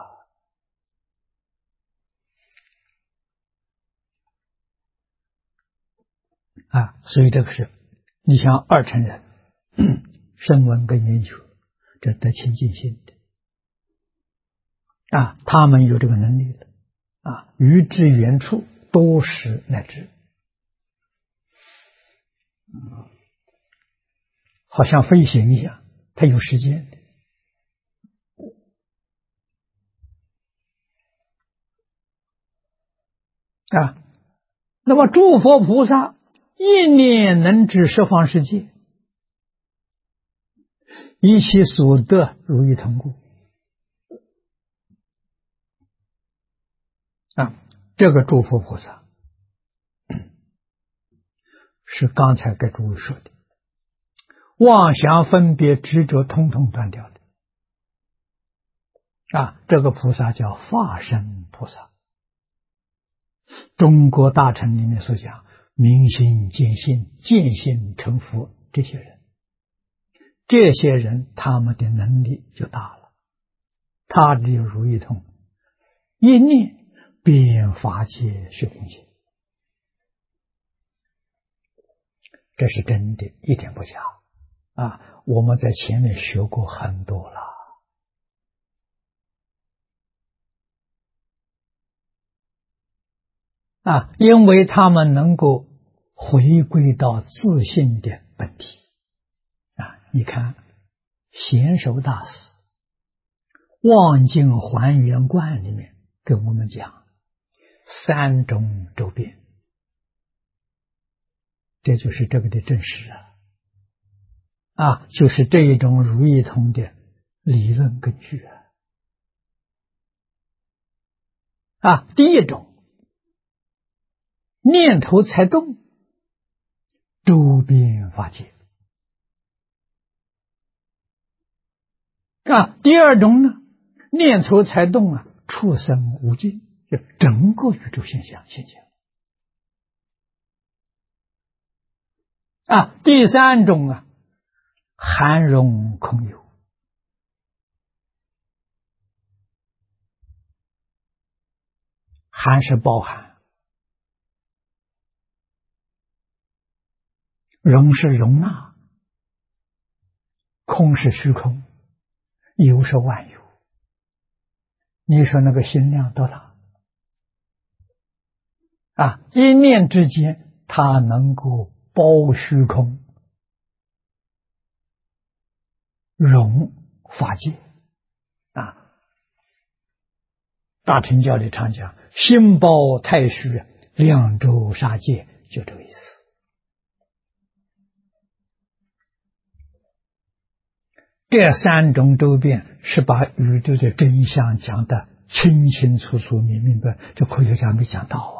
啊。所以这个是你像二乘人声闻跟缘觉，这得清净心的啊，他们有这个能力的啊，于至远处多识乃至，好像飞行一样，它有时间的啊。那么诸佛菩萨一念能知十方世界，以其所得如意通故啊。这个诸佛菩萨是刚才给诸位说的，妄想分别执着通通断掉的啊。这个菩萨叫化身菩萨。中国大乘里面所讲明心见性，见性成佛，这些人他们的能力就大了，他的如意通一念遍法界虚空界，这是真的，一点不假我们在前面学过很多了。因为他们能够回归到自信的本体。你看贤首大师《望境还原观》里面跟我们讲三种周遍，这就是这个的证实就是这一种如意通的理论根据第一种，念头才动，周遍法界。第二种呢，念头才动畜生无尽，就整个宇宙现象。第三种含容空有。含是包含，容是容纳，空是虚空，有是万有。你说那个心量多大一念之间，它能够包虚空，容法界大乘教里常讲心包太虚，量周沙界，就这个意思。这三种周遍是把宇宙的真相讲得清清楚楚明明白，这科学家没讲到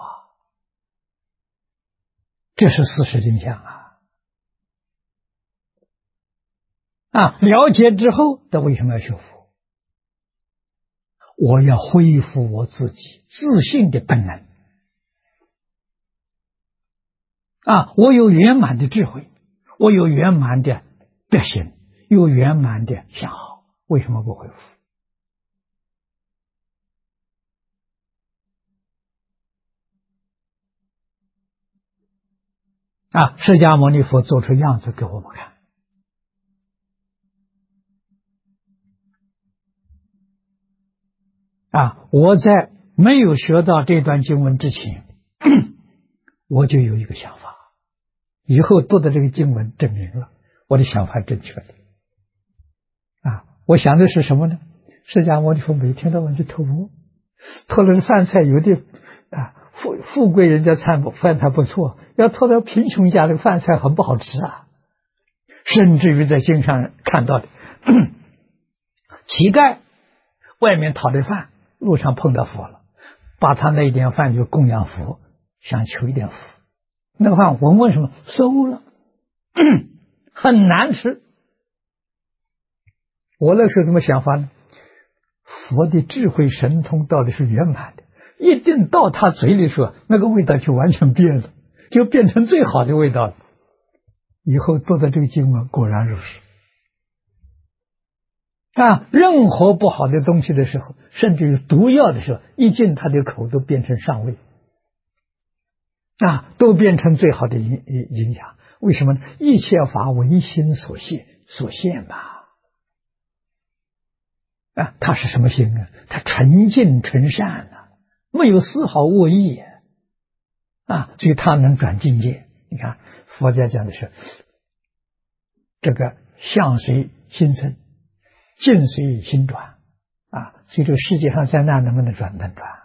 这是事实真相了解之后，他为什么要学佛？我要恢复我自己自信的本能我有圆满的智慧，我有圆满的德行，有圆满的相好，为什么不恢复释迦牟尼佛做出样子给我们看我在没有学到这段经文之前我就有一个想法，以后读的这个经文证明了我的想法正确的我想的是什么呢？释迦牟尼佛每天到晚去托钵，托了饭菜，有的富贵人家饭菜不错，要托到贫穷家的饭菜很不好吃甚至于在经上看到的乞丐外面讨的饭，路上碰到佛了，把他那一点饭就供养佛，想求一点福，那个饭闻闻什么馊了很难吃。我那时候怎么想法呢？佛的智慧神通到底是圆满的，一定到他嘴里说，那个味道就完全变了，就变成最好的味道了。以后读的这个经文果然如是任何不好的东西的时候，甚至于毒药的时候，一进他的口都变成上味都变成最好的影响。为什么呢？一切法唯心所现吧他是什么心他纯净纯善没有丝毫恶意所以他能转境界。你看佛家讲的是这个相随心生，境随心转所以这个世界上灾难能不能转？能转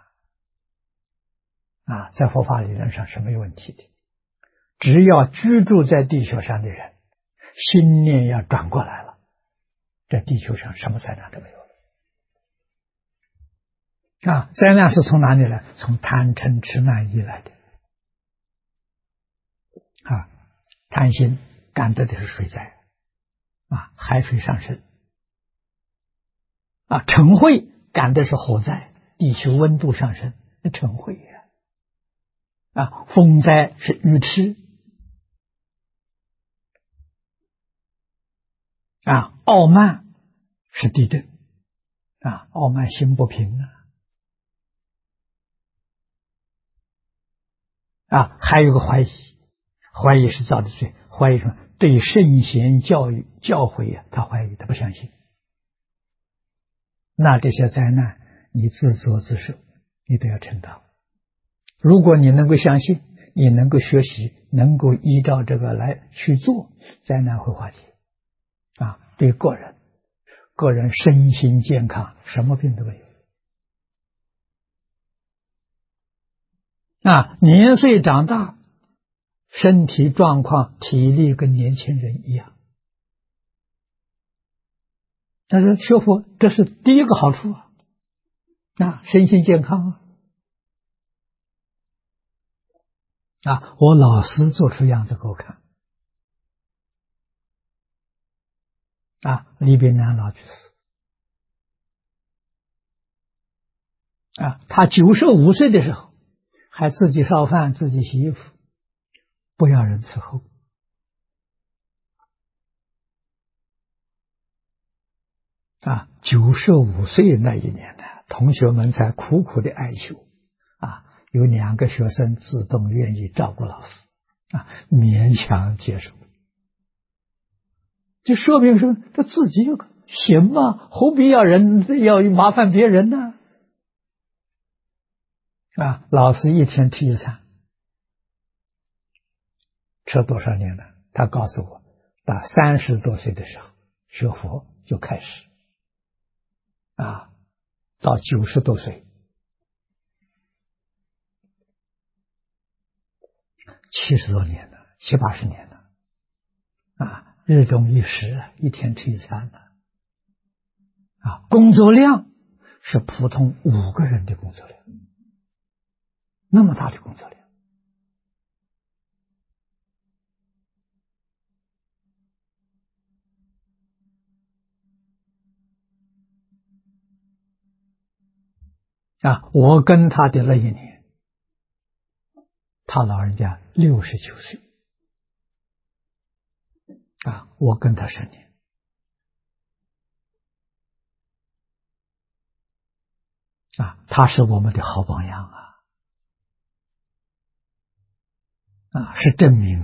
在佛法理论上是没有问题的。只要居住在地球上的人心念要转过来了，在地球上什么灾难都没有了灾难是从哪里来？从贪嗔痴慢疑来的贪心感得的是水灾海水上升嗔恚感的是火灾，地球温度上升，嗔恚风灾是愚痴傲慢是地震傲慢心不平还有个怀疑是造的罪。怀疑什么？ 对圣贤教育教诲他怀疑，他不相信。那这些灾难你自作自受，你都要承担。如果你能够相信，你能够学习，能够依照这个来去做，灾难会化解。对个人身心健康，什么病都没有。年岁长大，身体状况、体力跟年轻人一样。但是学佛，这是第一个好处身心健康我老师做出样子给我看李炳南老居士他95岁的时候还自己烧饭，自己洗衣服，不要人伺候95岁那一年呢，同学们才苦苦的哀求有2个学生自动愿意照顾老师勉强接受。这说明说他自己行吗？何必要麻烦别人呢？老师一天吃一餐，吃多少年了？他告诉我，到30多岁的时候学佛就开始到90多岁70多年了，70、80年了日中一时，一天吃一餐工作量是普通5个人的工作量，那么大的工作量我跟他的那一年，他老人家69岁我跟他10年他是我们的好榜样是证明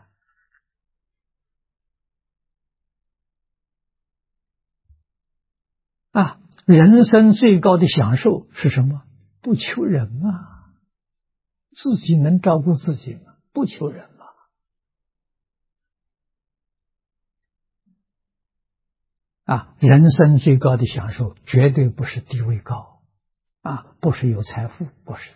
人生最高的享受是什么？不求人自己能照顾自己吗？不求人人生最高的享受绝对不是地位高不是有财富，不是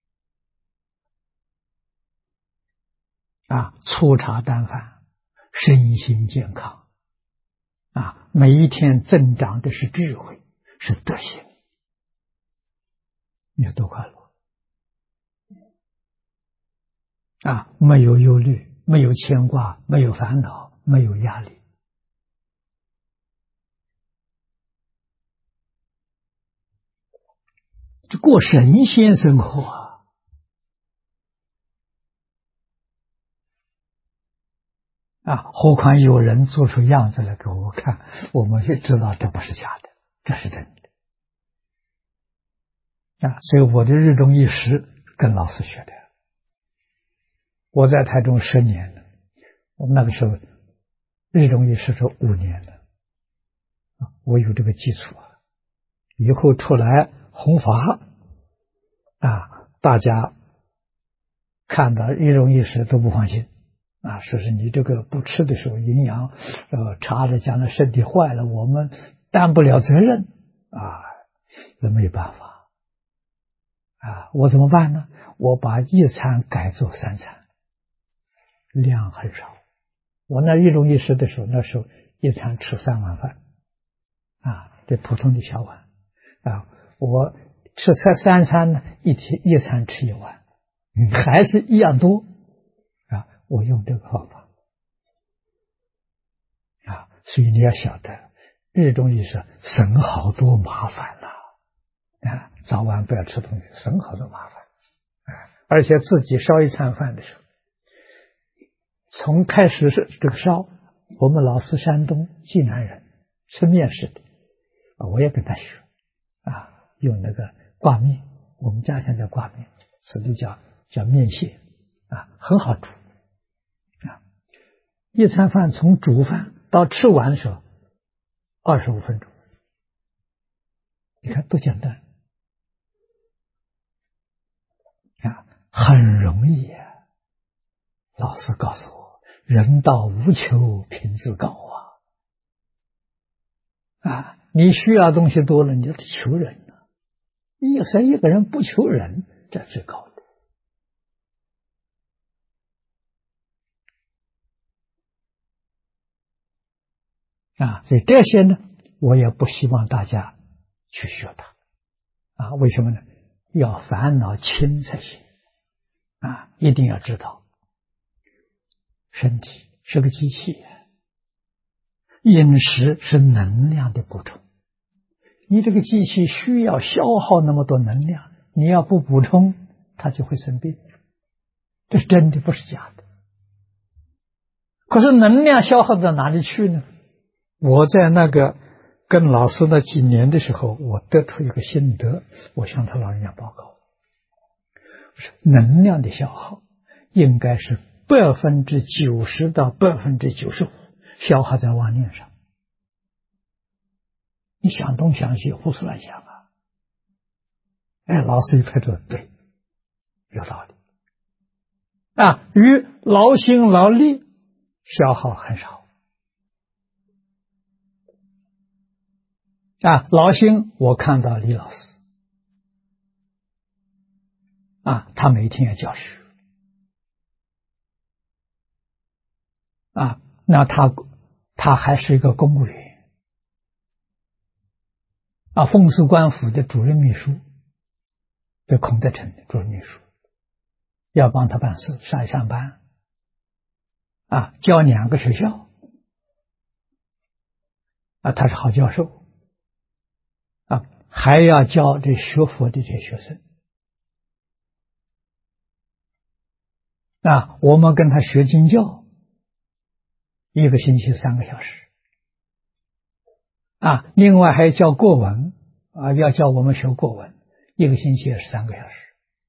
粗茶淡饭，身心健康每一天增长的是智慧，是德行，你有多快乐没有忧虑，没有牵挂，没有烦恼，没有压力就过神仙生活何况有人做出样子来给我看，我们就知道这不是假的，这是真的所以我的日中一时跟老师学的。我在台中10年了，我们那个时候日中一时是5年了我有这个基础以后出来弘法大家看到日中一时都不放心说是你这个不吃的时候营养差的，将来身体坏了我们担不了责任那没办法我怎么办呢？我把一餐改做3餐，量很少。我那日中一时的时候，那时候一餐吃3碗饭这普通的小碗我吃3餐呢，一餐吃1碗还是一样多我用这个方法所以你要晓得日中一时省好多麻烦了早晚不要吃东西，省好多麻烦而且自己烧一餐饭的时候，从开始是这个烧，我们老是山东济南人，吃面食的我也跟他学用那个挂面，我们家乡叫挂面，这里叫面线很好煮一餐饭从煮饭到吃完的时候25分钟，你看多简单啊，很容易啊。老师告诉我，人道无求，品质高啊！你需要东西多了，你就得求人了。谁一个人不求人，这最高的啊！所以这些呢，我也不希望大家去学它啊。为什么呢？要烦恼轻才行啊！一定要知道，身体是个机器，饮食是能量的补充。你这个机器需要消耗那么多能量，你要不补充，它就会生病。这是真的，不是假的。可是能量消耗到哪里去呢？我在那个跟老师那几年的时候，我得出一个心得，我向他老人家报告，能量的消耗应该是90%到95%消耗在妄念上。你想东想西，胡思乱想啊！哎，老师一拍桌，对，有道理啊。与劳心劳力消耗很少啊。劳心，我看到李老师啊，他每天要教学啊，那他还是一个公务员啊，奉祀官府的主任秘书，这孔德成的主任秘书，要帮他办事，上班啊，教2个学校啊，他是好教授啊，还要教这学佛的这些学生啊。我们跟他学经教，1个星期3个小时啊，另外还教过文啊，要教我们学过文，1个星期也是3个小时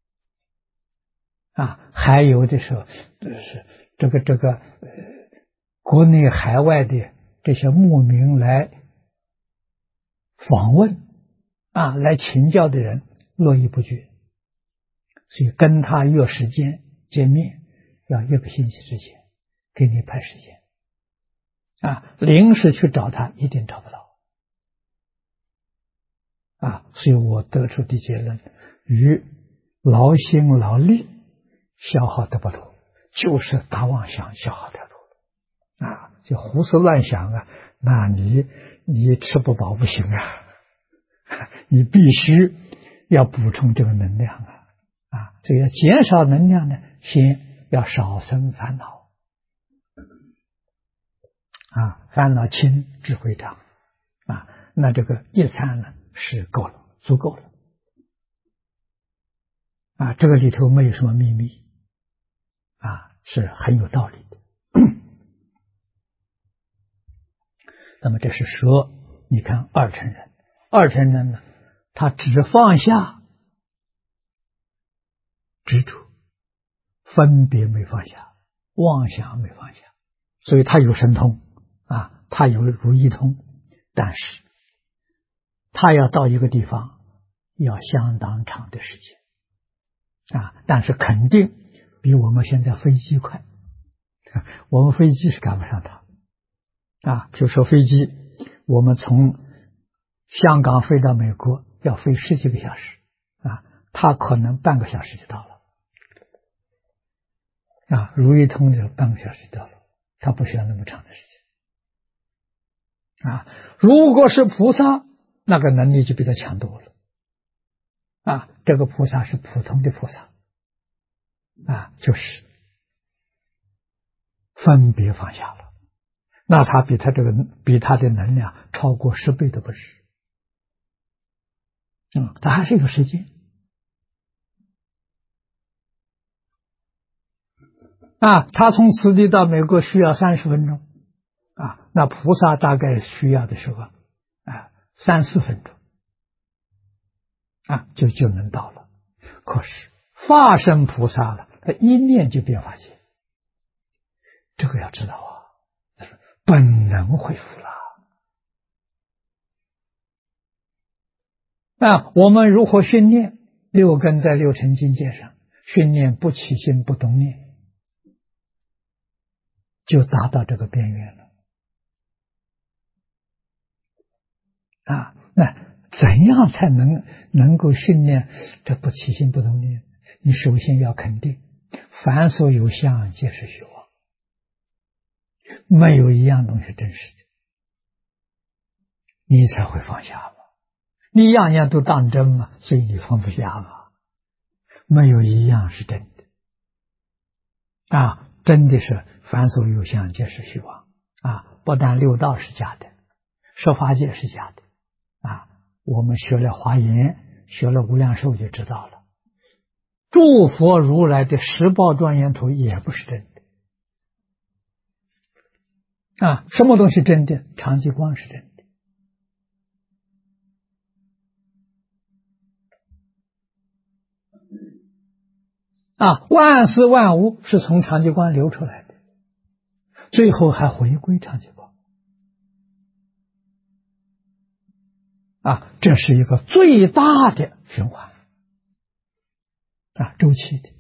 啊。还有的时候是这个国内海外的这些牧民来访问啊，来请教的人络绎不绝，所以跟他约时间见面要1个星期之前给你排时间啊，临时去找他一定找不到啊。所以我得出的结论，与劳心劳力消耗得不多，就是大妄想消耗太多啊。就胡思乱想啊，那你吃不饱不行啊，你必须要补充这个能量啊。所以要减少能量呢，先要少生烦恼啊，烦恼轻，智慧长啊。那这个一餐呢是够了，足够了啊。这个里头没有什么秘密啊，是很有道理的。那么这是说，你看二乘人呢，他只放下执着，分别没放下，妄想没放下，所以他有神通啊，他有如意通，但是他要到一个地方要相当长的时间啊，但是肯定比我们现在飞机快，我们飞机是赶不上他啊。比如说飞机，我们从香港飞到美国要飞10几个小时啊，他可能半个小时就到了啊。如意通就半个小时就到了，他不需要那么长的时间啊。如果是菩萨，那个能力就比他强多了啊。这个菩萨是普通的菩萨啊，就是分别放下了，那他比他的能量超过10倍都不止。他还是有时间啊。他从此地到美国需要30分钟啊，那菩萨大概需要的时候啊3、4分钟啊就能到了。可是化身菩萨了，他一念就变法界，这个要知道啊。 本能恢复了。我们如何训练？六根在六尘境界上训练不起心不动念，就达到这个边缘了。那怎样才能够训练这不起心不动念？你首先要肯定，凡所有相，皆是虚妄，没有一样东西真实的，你才会放下嘛。你样样都当真嘛，所以你放不下嘛。没有一样是真的真的是凡所有相，皆是虚妄不但六道是假的，十法界是假的我们学了华严，学了无量寿就知道了。诸佛如来的十报庄严图也不是真的什么东西真的？常寂光是真的万事万物是从常寂光流出来的，最后还回归常寂光这是一个最大的循环周期的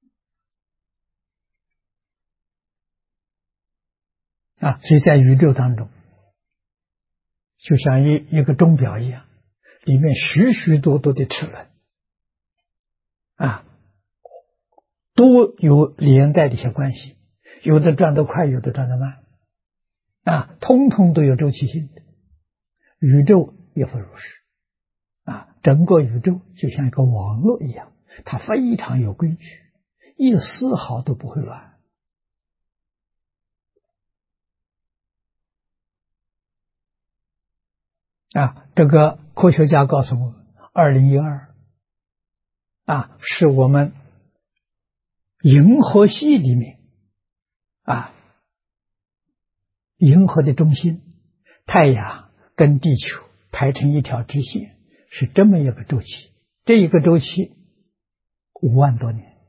所以在宇宙当中，就像一个钟表一样，里面许许多多的齿轮都有连带的一些关系，有的转得快，有的转得慢通通都有周期性的。宇宙也不如是整个宇宙就像一个网络一样，它非常有规矩，一丝毫都不会乱这个科学家告诉我们，2012是我们银河系里面银河的中心，太阳跟地球排成一条直线，是这么一个周期。这一个周期5万多年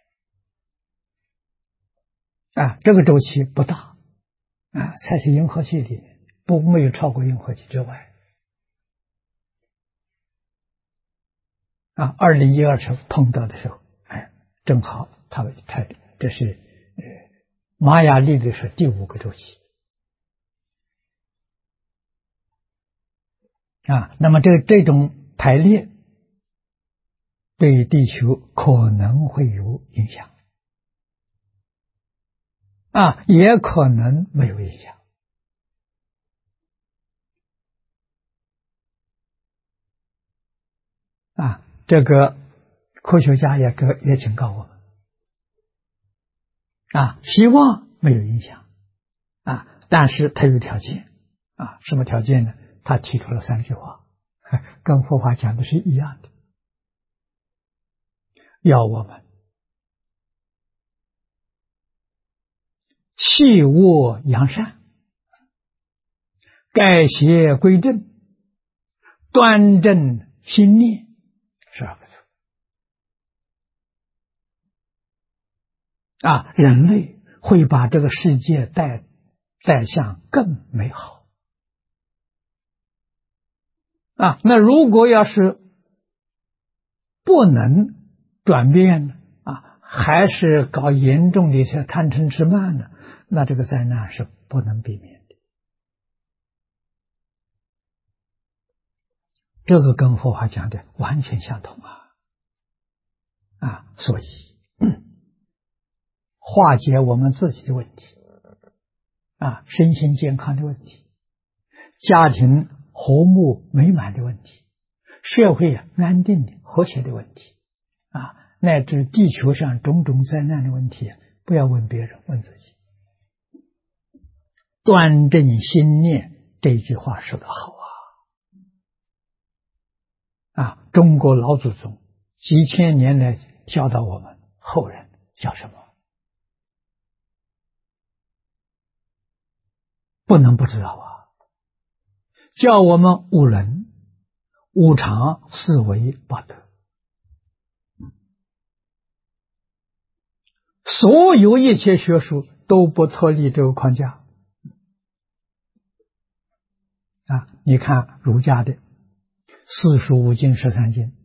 这个周期不大才是银河系里面没有超过银河系之外2012时候碰到的时候正好这是玛雅历的是第5个周期那么这种排列对地球可能会有影响也可能没有影响这个科学家也警告我们希望没有影响但是他有条件什么条件呢？他提出了3句话，跟佛法讲的是一样的，要我们弃恶扬善，改邪归正，端正心念，12个字人类会把这个世界带向更美好那如果要是不能转变呢还是搞严重的一些贪嗔痴慢呢，那这个灾难是不能避免的。这个跟佛法讲的完全相同所以化解我们自己的问题身心健康的问题，家庭和睦美满的问题，社会安定的和谐的问题乃至地球上种种灾难的问题，不要问别人，问自己。端正心念，这句话说得好中国老祖宗几千年来教导我们后人叫什么？不能不知道叫我们无人、无常、思维、报德。所有一切学术都不脱离这个框架你看儒家的四书五经十三经，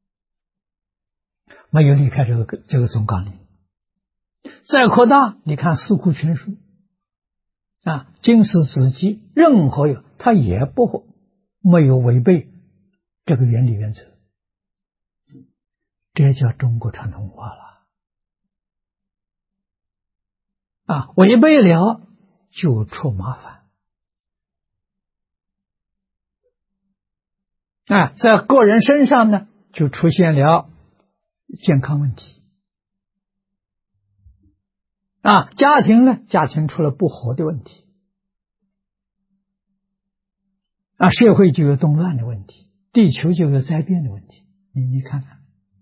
没有离开这个总纲领。再扩大，你看四库全书经史子集，任何它也没有违背这个原理原则。这叫中国传统文化了违背了就出麻烦在个人身上呢，就出现了健康问题家庭呢，家庭出了不和的问题社会就有动乱的问题，地球就有灾变的问题。你看看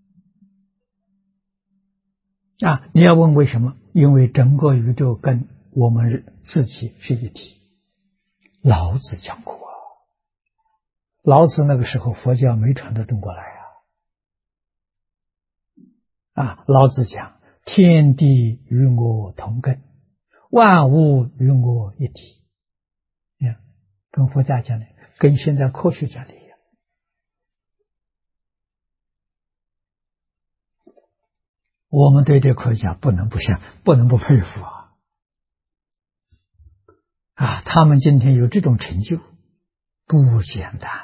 你要问为什么？因为整个宇宙跟我们自己是一体。老子讲过老子那个时候佛教没传到中国来老子讲天地与我同根，万物与我一体。跟佛家讲的，跟现在科学讲的一样。我们对这科学家不能不佩服他们今天有这种成就，不简单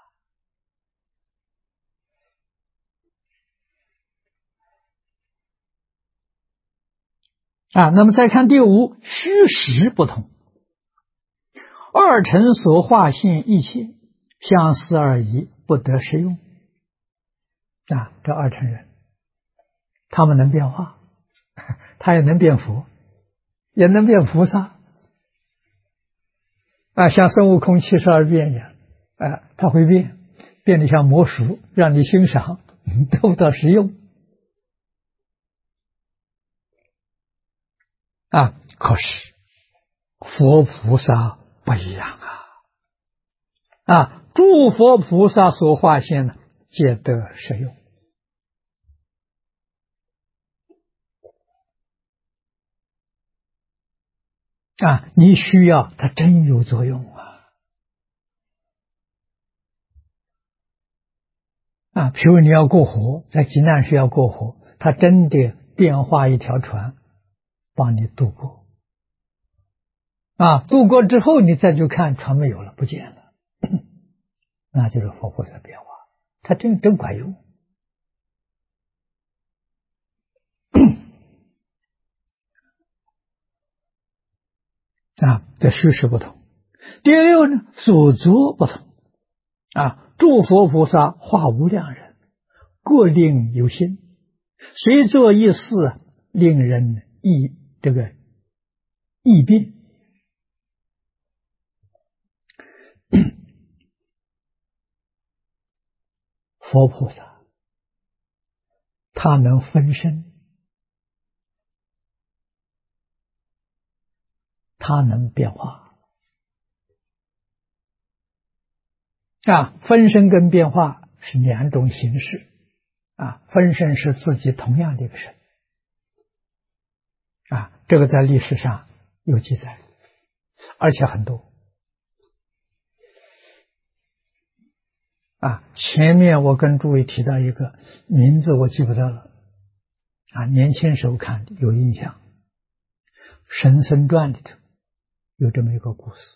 那么再看第五，虚实不同。二乘所化现一切，相似而已，不得实用。这二乘人，他们能变化，他也能变佛，也能变菩萨像孙悟空72变一样他会变得像魔术，让你欣赏，得不到实用可是佛菩萨不一样诸佛菩萨所化现呢，皆得实用你需要它真有作用譬如你要过河，在济南市要过河，它真的变化一条船帮你渡过渡过之后你再去看船没有了，不见了那就是佛菩萨变化，它真管用这虚实不同。第六呢，所作不同诸佛菩萨化无量人，各令有心，随作一事，令人异病佛菩萨他能分身，他能变化分身跟变化是两种形式分身是自己同样的一个身这个在历史上有记载，而且很多前面我跟诸位提到一个名字我记不得了年轻时候看有印象，神僧传里头有这么一个故事，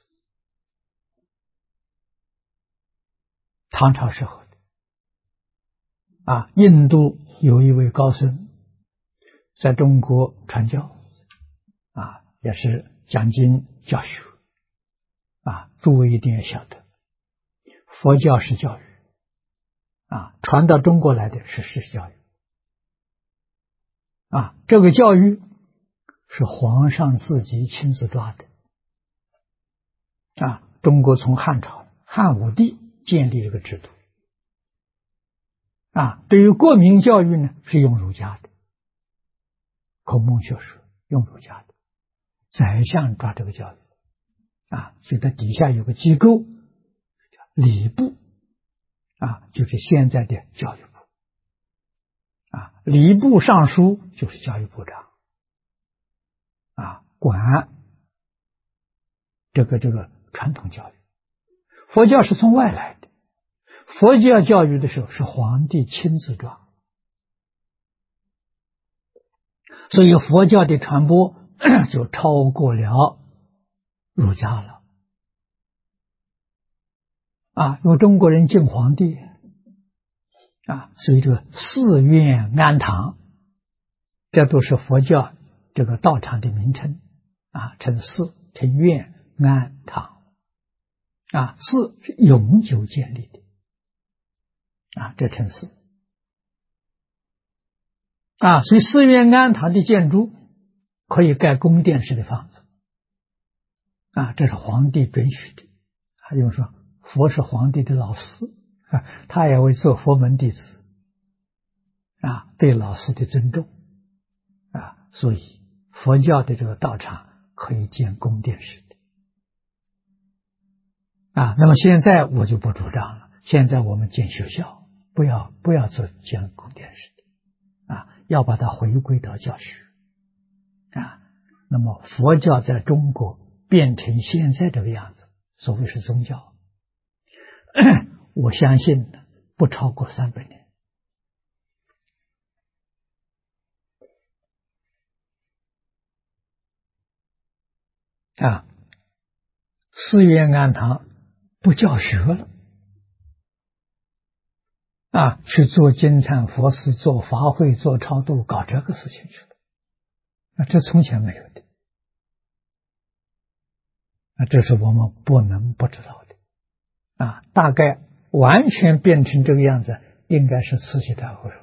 唐朝时候的印度有一位高僧在中国传教也是讲经教学诸位一定要晓得，佛教是教育传到中国来的是世教育这个教育是皇上自己亲自抓的中国从汉朝汉武帝建立这个制度对于国民教育呢是用儒家的孔孟学说，用儒家的宰相抓这个教育所以它底下有个机构叫礼部就是现在的教育部礼部尚书就是教育部长管这个传统教育。 佛教是从外来的，佛教教育的时候是皇帝亲自传，所以佛教的传播就超过了儒家了。有中国人敬皇帝所以这个寺院庵堂，这都是佛教这个道场的名称称寺、称院、庵堂寺是永久建立的这称寺所以寺院庵堂的建筑可以盖宫殿式的房子这是皇帝准许的。因为说佛是皇帝的老师他也会做佛门弟子对老师的尊重所以佛教的这个道场可以建宫殿式的那么现在我就不主张了，现在我们建学校，不要做建宫殿式的要把它回归到教学那么佛教在中国变成现在这个样子，所谓是宗教，我相信不超过300年寺院庵堂不教学了去做经忏佛事、做法会、做超度，搞这个事情去了这从前没有的这是我们不能不知道的大概完全变成这个样子，应该是慈禧太后，是不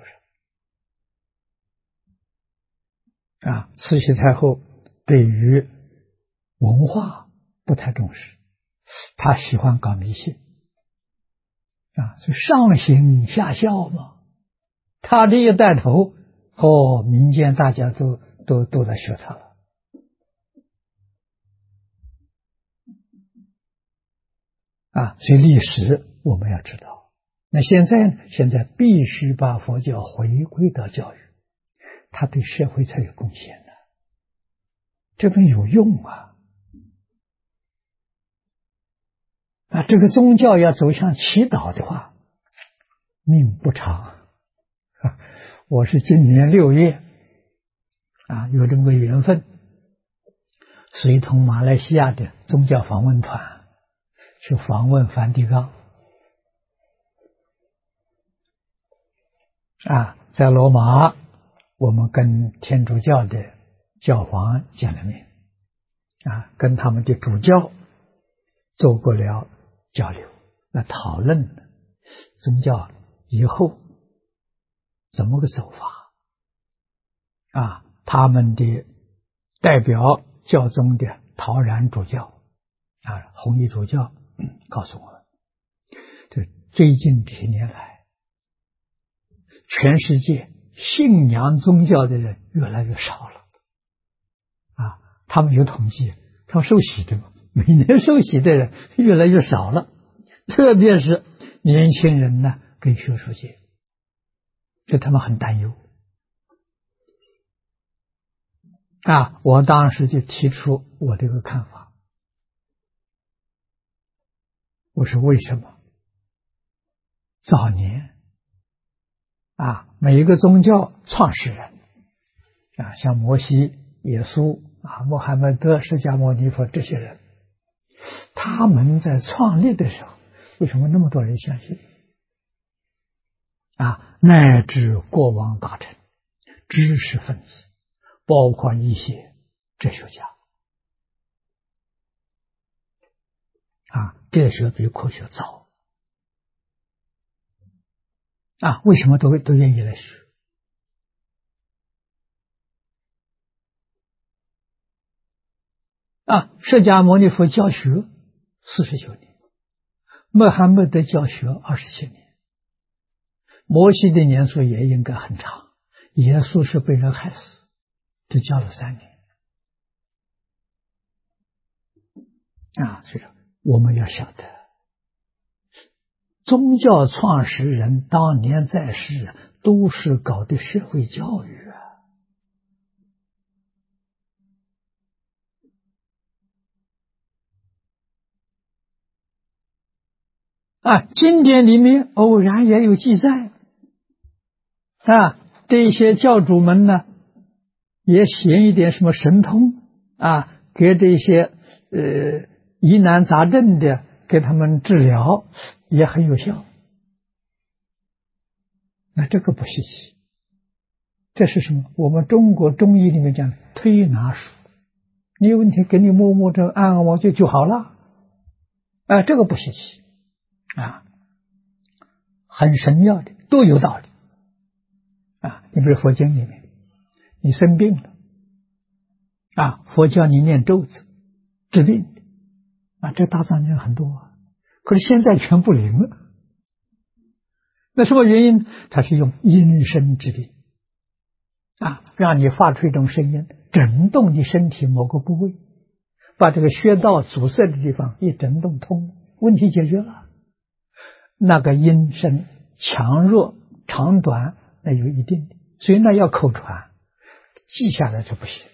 是慈禧太后对于文化不太重视，她喜欢搞迷信所以上行下效嘛，她这一带头民间大家都在学她了所以历史我们要知道。那现在必须把佛教回归到教育，它对社会才有贡献的，这个有用这个宗教要走向祈祷的话，命不长我是今年6月有这么个缘分，随同马来西亚的宗教访问团去访问梵蒂冈在罗马，我们跟天主教的教皇见了面跟他们的主教做过了交流，讨论宗教以后怎么个走法他们的代表教宗的陶然主教弘一主教告诉我们，最近这些年来，全世界信仰宗教的人越来越少了他们有统计，他们受洗的每年受洗的人越来越少了，特别是年轻人跟学术界，这他们很担忧我当时就提出我这个看法，我说为什么早年每一个宗教创始人像摩西、耶稣穆罕默德、释迦牟尼佛这些人，他们在创立的时候为什么那么多人相信乃至国王大臣、知识分子，包括一些哲学家哲学比科学早为什么都愿意来学释迦牟尼佛教学49年，穆罕默德教学27年，摩西的年数也应该很长，耶稣是被人害死，就教了3年所以说我们要晓得，宗教创始人当年在世都是搞的社会教育经典里面偶然也有记载这些教主们呢，也显一点什么神通给这些疑难杂症的给他们治疗也很有效。那这个不稀奇，这是什么？我们中国中医里面讲推拿术，你有问题给你摸摸这按按摩就好了这个不稀奇很神妙的，都有道理你比如佛经里面，你生病了佛教你念咒子治病这大藏经很多可是现在全不灵了。那什么原因？它是用音声治病让你发出一种声音，震动你身体某个部位，把这个穴道阻塞的地方一震动通，问题解决了。那个音声强弱长短那有一定的，所以那要口传，记下来就不行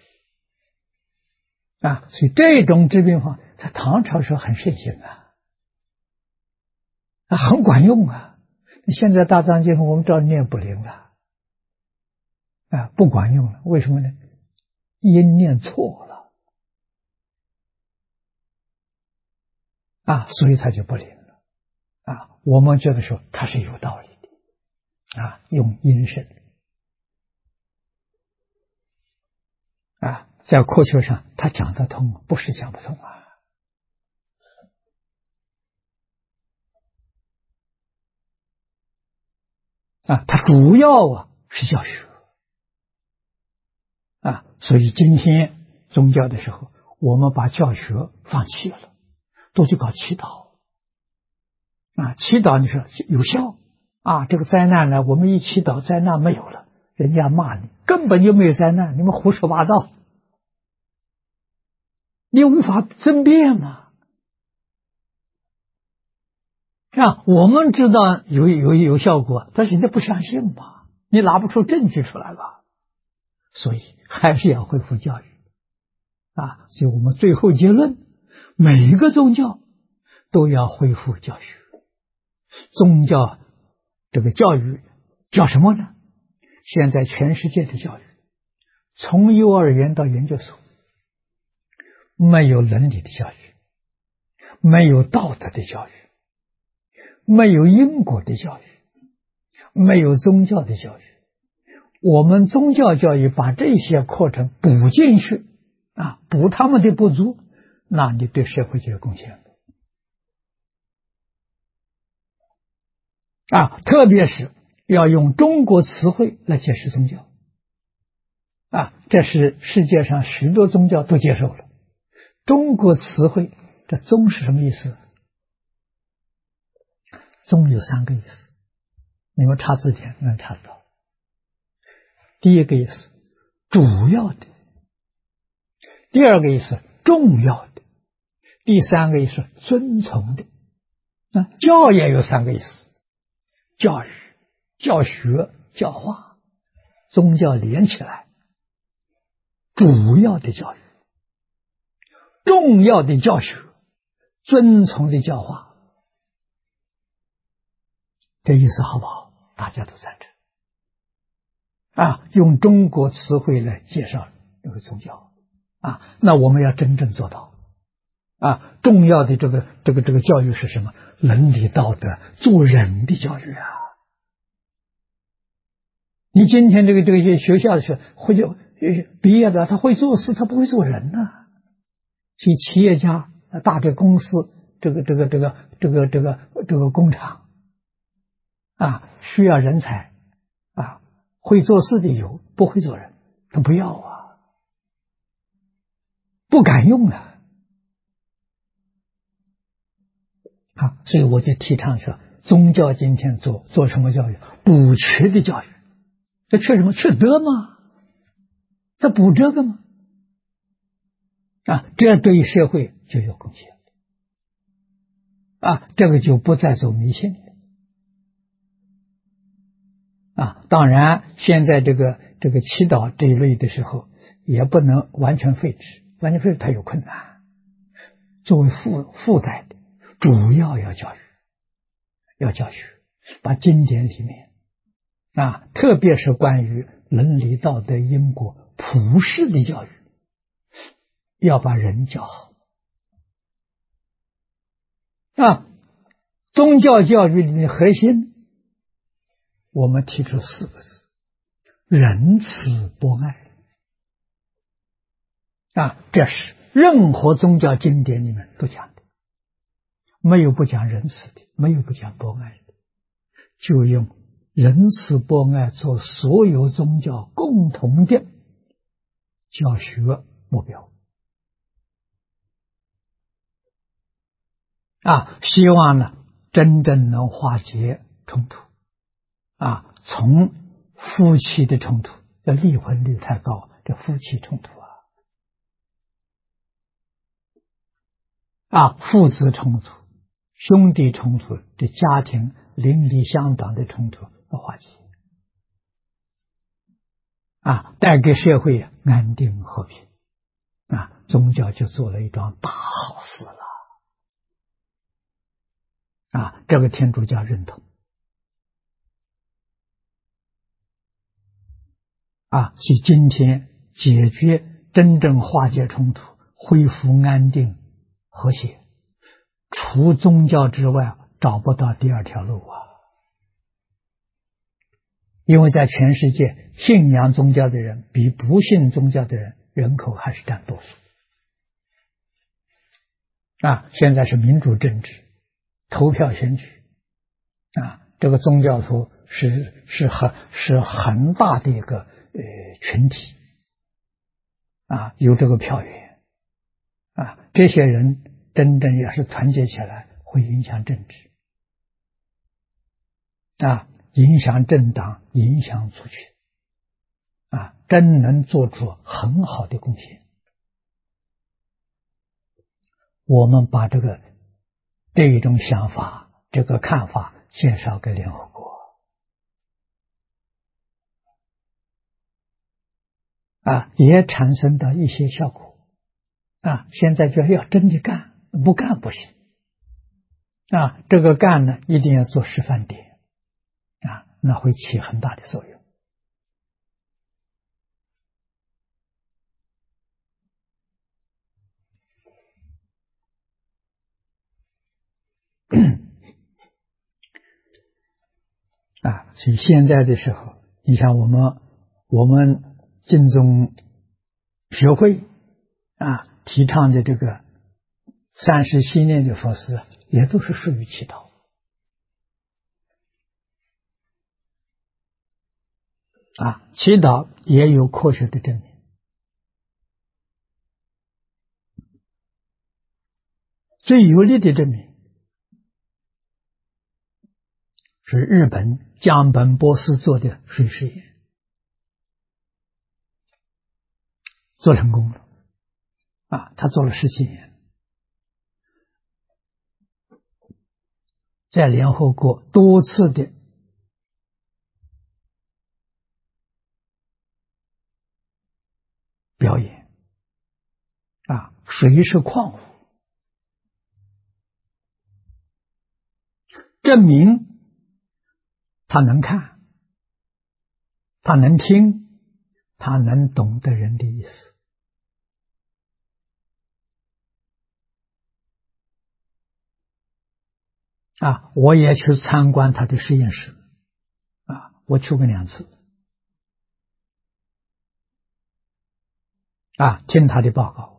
所以这种治病法在唐朝时候很盛行很管用现在大藏经我们照念不灵了不管用了。为什么呢？音念错了所以它就不灵了我们觉得说它是有道理的用音声在科学上它讲得通，不是讲不通它主要是教学所以今天宗教的时候，我们把教学放弃了，都去搞祈祷祈祷你说有效这个灾难呢，我们一祈祷灾难没有了，人家骂你根本就没有灾难，你们胡说八道，你无法争辩嘛我们知道有效果，但是人家不相信嘛，你拿不出证据出来吧，所以还是要恢复教育所以我们最后结论，每一个宗教都要恢复教育。宗教这个教育叫什么呢？现在全世界的教育，从幼儿园到研究所，没有伦理的教育，没有道德的教育，没有因果的教育，没有宗教的教育。我们宗教教育把这些课程补进去补他们的不足，那你对社会就有贡献特别是要用中国词汇来解释宗教这是世界上许多宗教都接受了。中国词汇，这宗是什么意思？宗有3个意思，你们查字典能查得到。第一个意思主要的，第二个意思重要的，第三个意思遵从的教也有3个意思，教育、教学、教化，宗教连起来，主要的教育，重要的教学，遵从的教化，这意思好不好？大家都赞成用中国词汇来介绍这个宗教那我们要真正做到重要的这个教育是什么？伦理道德，做人的教育你今天这个学校的学会就毕业的，他会做事，他不会做人所以企业家、大的公司，这个工厂需要人才会做事的有，不会做人他不要不敢用所以我就提倡说，宗教今天做什么教育？补缺的教育。这缺什么？缺德吗？这补这个吗？这对社会就有贡献这个就不再走迷信当然现在这个祈祷这一类的时候也不能完全废止，完全废止它有困难，作为附带的，主要要教育要教学，把经典里面特别是关于伦理道德因果普世的教育，要把人教好宗教教育里面的核心，我们提出4个字：仁慈博爱这是任何宗教经典里面都讲的，没有不讲仁慈的，没有不讲博爱的，就用仁慈博爱做所有宗教共同的教学目标希望呢真正能化解冲突从夫妻的冲突，离婚率太高，这夫妻冲突父子冲突、兄弟冲突的家庭邻里乡党的冲突的化解带给社会安定和平宗教就做了一桩大好事了这个天主教认同所以今天解决真正化解冲突、恢复安定和谐，除宗教之外找不到第二条路因为在全世界信仰宗教的人比不信宗教的人人口还是占多数现在是民主政治，投票选举这个宗教徒是很大的一个群体有这个票源这些人真正要是团结起来，会影响政治影响政党，影响族群真能做出很好的贡献。我们把这一种想法、这个看法介绍给联合国也产生到一些效果现在就要真的干，不干不行这个干呢一定要做示范点那会起很大的作用所以现在的时候，你像我们净宗学会提倡的这个30系列的佛事，也都是属于祈祷祈祷也有科学的证明。最有力的证明是日本江本博士做的水实验，做成功了他做了17年，在联合国多次的表演水是矿物，证明他能看，他能听，他能懂得人的意思我也去参观他的实验室我去过2次听他的报告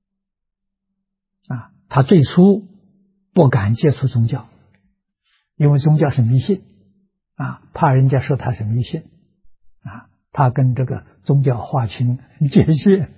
他最初不敢接触宗教，因为宗教是迷信怕人家说他是迷信他跟这个宗教划清界限。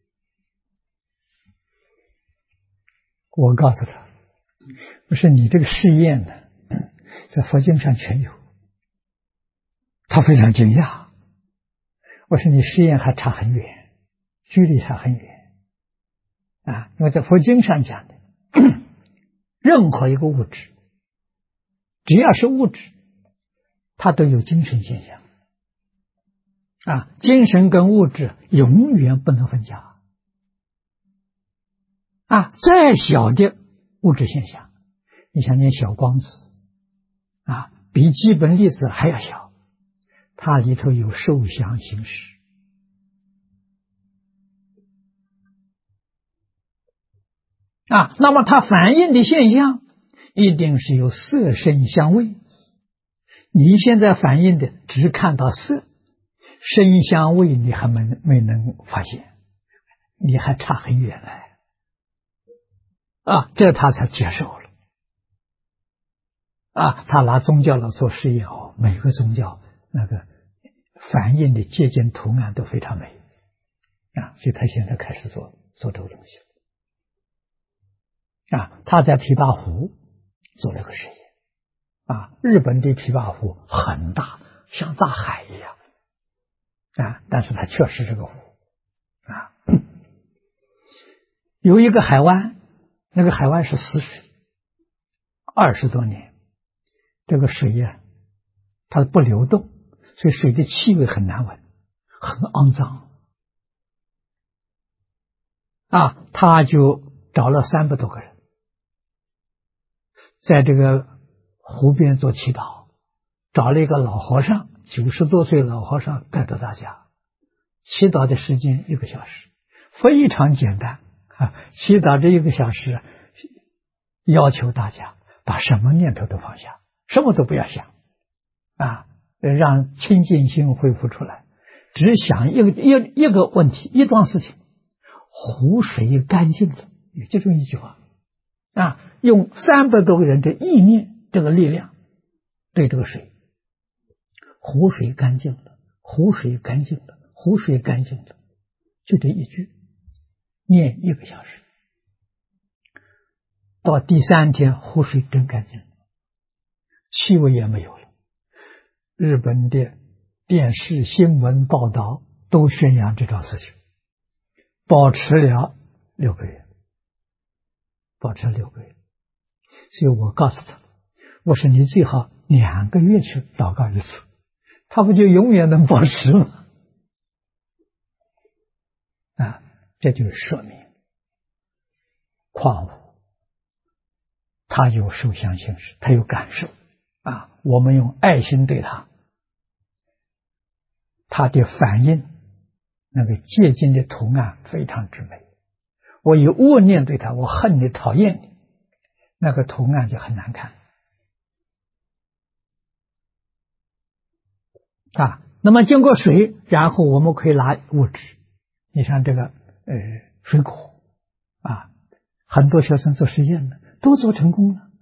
我告诉他，我说你这个试验呢，在佛经上全有。他非常惊讶，我说你试验还差很远，距离还很远因为在佛经上讲的任何一个物质，只要是物质，它都有精神现象精神跟物质永远不能分家再小的物质现象，你想念小光子比基本粒子还要小，它里头有受想行识。那么它反映的现象一定是有色声香味。你现在反映的只看到色，声香味你还没能发现，你还差很远来。这他才接受了。他拿宗教来做实验，每个宗教那个反映的接近图案都非常美。所以他现在开始做这个东西。他在琵琶湖做这个实验。日本的琵琶湖很大，像大海一样。但是它确实是个湖。有一个海湾，那个海湾是死水，20多年，这个水它不流动，所以水的气味很难闻，很肮脏。他就找了300多个人，在这个湖边做祈祷，找了一个老和尚，90多岁老和尚带着大家，祈祷的时间1个小时，非常简单。祈祷这1个小时，要求大家把什么念头都放下，什么都不要想，让清净心恢复出来，只想一个问题，一桩事情，湖水干净了，有这种一句话。用300多个人的意念，这个力量对这个水，湖水干净了，湖水干净了，湖水干净了，就这一句念1个小时，到第3天湖水真干净了，气味也没有了。日本的电视新闻报道都宣扬这桩事情，保持了6个月，保持了6个月。所以我告诉他，我说你最好2个月去祷告一次，他不就永远能保持吗？这就是说明矿物它有受想行识，它有感受。我们用爱心对它，它的反应那个接近的图案非常之美。我以恶念对它，我恨你讨厌你，那个图案就很难看。那么经过水，然后我们可以拿物质，你像这个水果很多学生做实验的都做成功了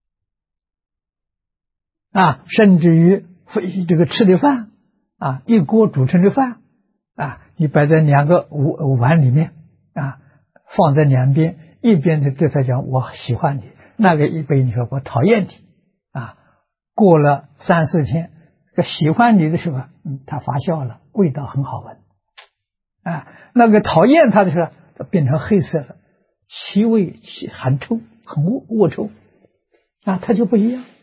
甚至于这个吃的饭一锅煮成的饭你摆在2个碗里面放在两边，一边的对他讲我喜欢你，那个一杯你说我讨厌你过了3、4天，喜欢你的时候它发酵了，味道很好闻那个讨厌他的时候变成黑色了，气味很臭，很恶臭它就不一样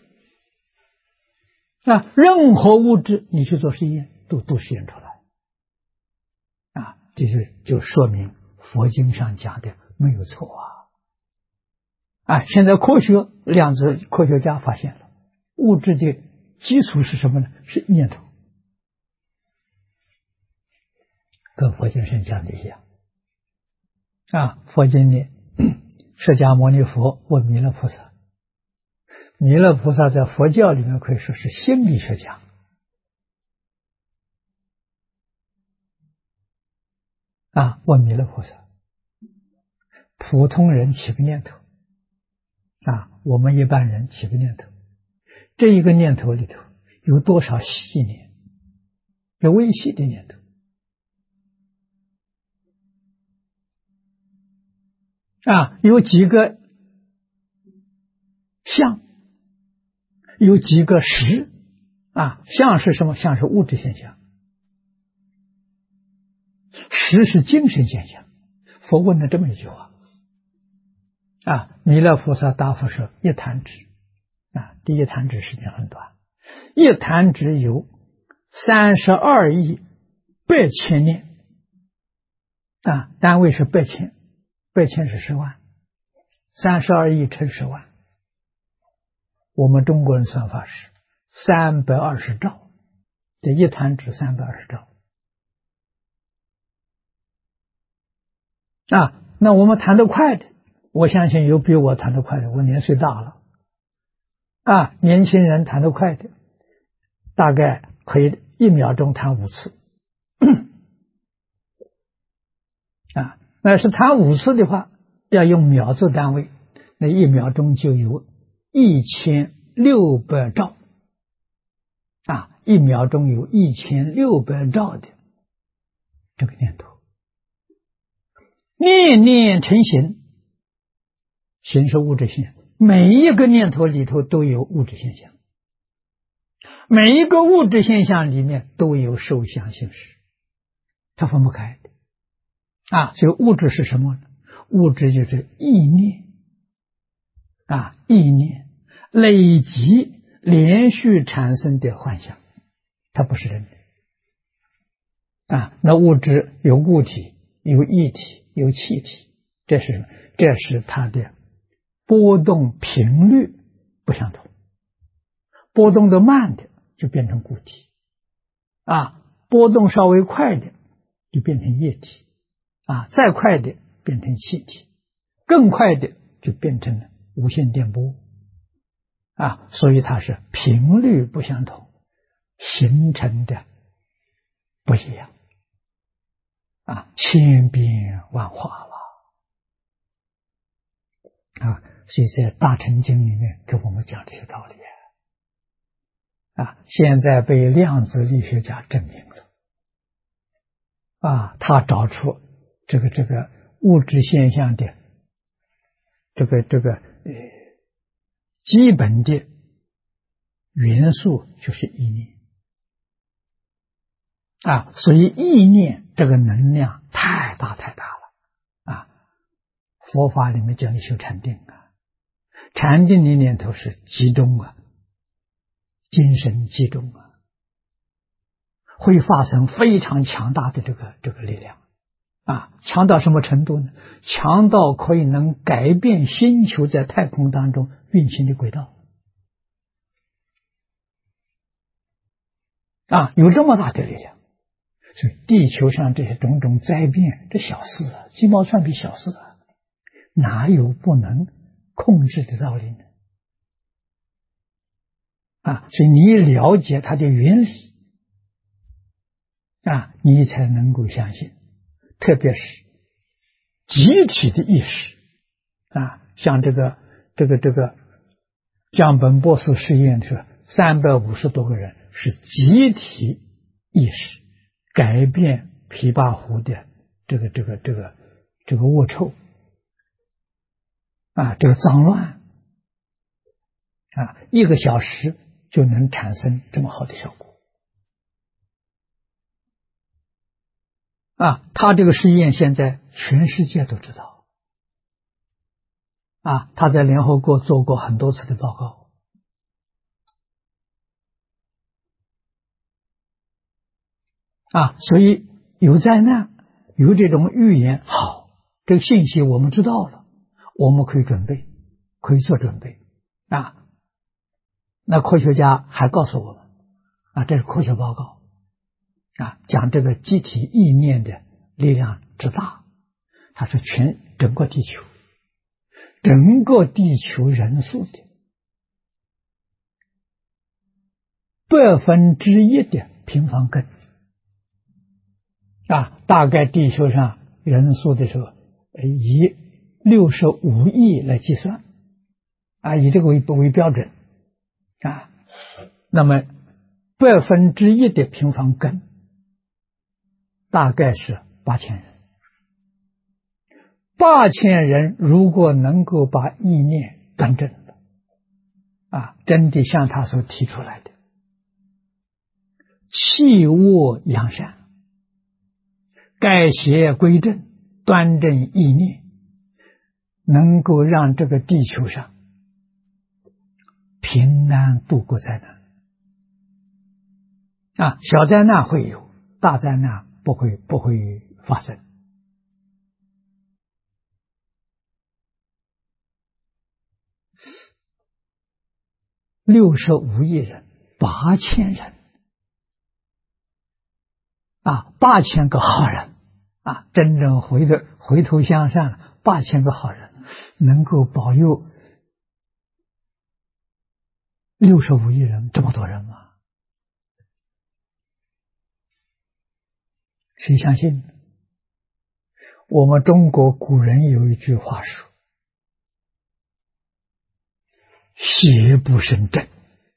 任何物质你去做实验都实验出来这就说明佛经上讲的没有错现在量子科学家发现了物质的基础是什么呢？是念头，跟佛经上讲的一样佛经里释迦牟尼佛问弥勒菩萨，弥勒菩萨在佛教里面可以说是心理学家问弥勒菩萨，普通人起个念头我们一般人起个念头，这一个念头里头有多少细念，有微细的念头有几个相，有几个实相是什么？相是物质现象，实是精神现象。佛问了这么一句话弥勒菩萨答复说一弹指第一弹指时间很短，一弹指有32亿8千念单位是8千，8千是10万，32亿乘10万，我们中国人算法是 320兆，这一弹指320兆。那我们弹得快的，我相信有比我弹得快的，我年岁大了。年轻人弹得快的，大概可以1秒钟弹5次。那是弹5次的话，要用秒做单位，那1秒钟就有1600兆。1秒钟有1600兆的这个念头，念念成形，形是物质现象，每一个念头里头都有物质现象，每一个物质现象里面都有受想行识，它分不开的。所以物质是什么呢？物质就是意念，意念累积连续产生的幻想，它不是真的。那物质有固体，有液体，有气体，这是它的波动频率不相同，波动的慢的就变成固体，波动稍微快的就变成液体，再快的变成气体，更快的就变成了无线电波，所以它是频率不相同形成的不一样，千变万化了。所以在大乘经里面给我们讲这些道理现在被量子力学家证明了，他找出这个物质现象的这个基本的元素就是意念，所以意念这个能量太大太大了，佛法里面讲的修禅定，禅定的念头是集中精神集中会发生非常强大的这个力量，强到什么程度呢？强到可以能改变星球在太空当中运行的轨道，有这么大的力量。所以地球上这些种种灾变，这小事鸡毛蒜皮小事哪有不能控制的道理呢？所以你了解它的原理，你才能够相信。特别是集体的意识，像这个江本博士实验是350多个人是集体意识改变琵琶湖的这个恶臭这个脏乱1个小时就能产生这么好的效果他这个实验现在全世界都知道他在联合国做过很多次的报告所以有灾难有这种预言，好，这个信息我们知道了，我们可以准备，可以做准备那科学家还告诉我们这是科学报告讲这个集体意念的力量之大，它是整个地球人数的1/1的平方根大概地球上人数的时候以65亿来计算以这个为标准那么1/1的平方根大概是8000人，8000人如果能够把意念端正真的像他所提出来的弃恶扬善，改邪归正，端正意念，能够让这个地球上平安度过灾难小灾难会有，大灾难不会发生65亿人 8000人，8000个好人真正回头向善，8000个好人能够保佑65亿人，这么多人吗？谁相信？我们中国古人有一句话说：邪不胜正。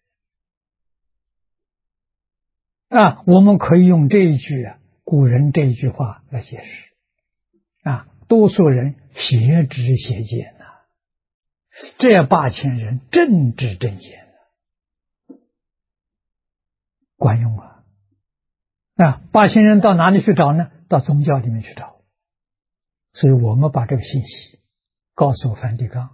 我们可以用这一句古人这一句话来解释。多数人邪知邪见这8000人正知正见管用8000人到哪里去找呢？到宗教里面去找。所以我们把这个信息告诉梵蒂冈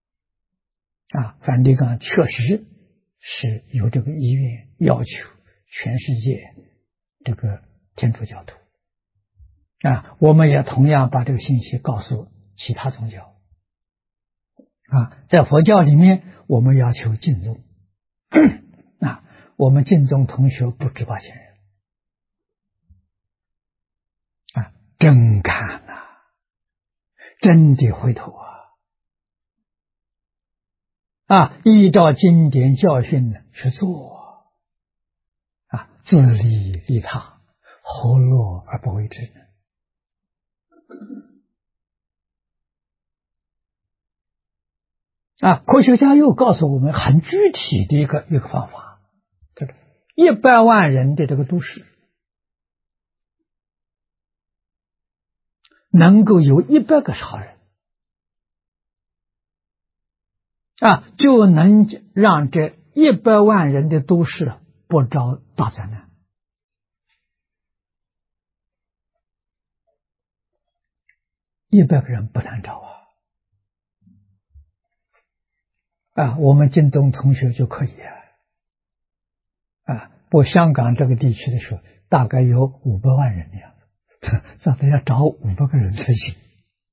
梵蒂冈确实是有这个意愿要求全世界这个天主教徒我们也同样把这个信息告诉其他宗教在佛教里面我们要求净宗我们净宗同学不止8000人真看真的回头依照经典教训去做自利利他，何乐而不为之呢？科学家又告诉我们很具体的一个方法，这个100万人的这个都市，能够有100个好人就能让这100万人的都市不遭大灾难。100个人不难找我们京东同学就可以不过香港这个地区的时候大概有500万人的样子，这得要找500个人才行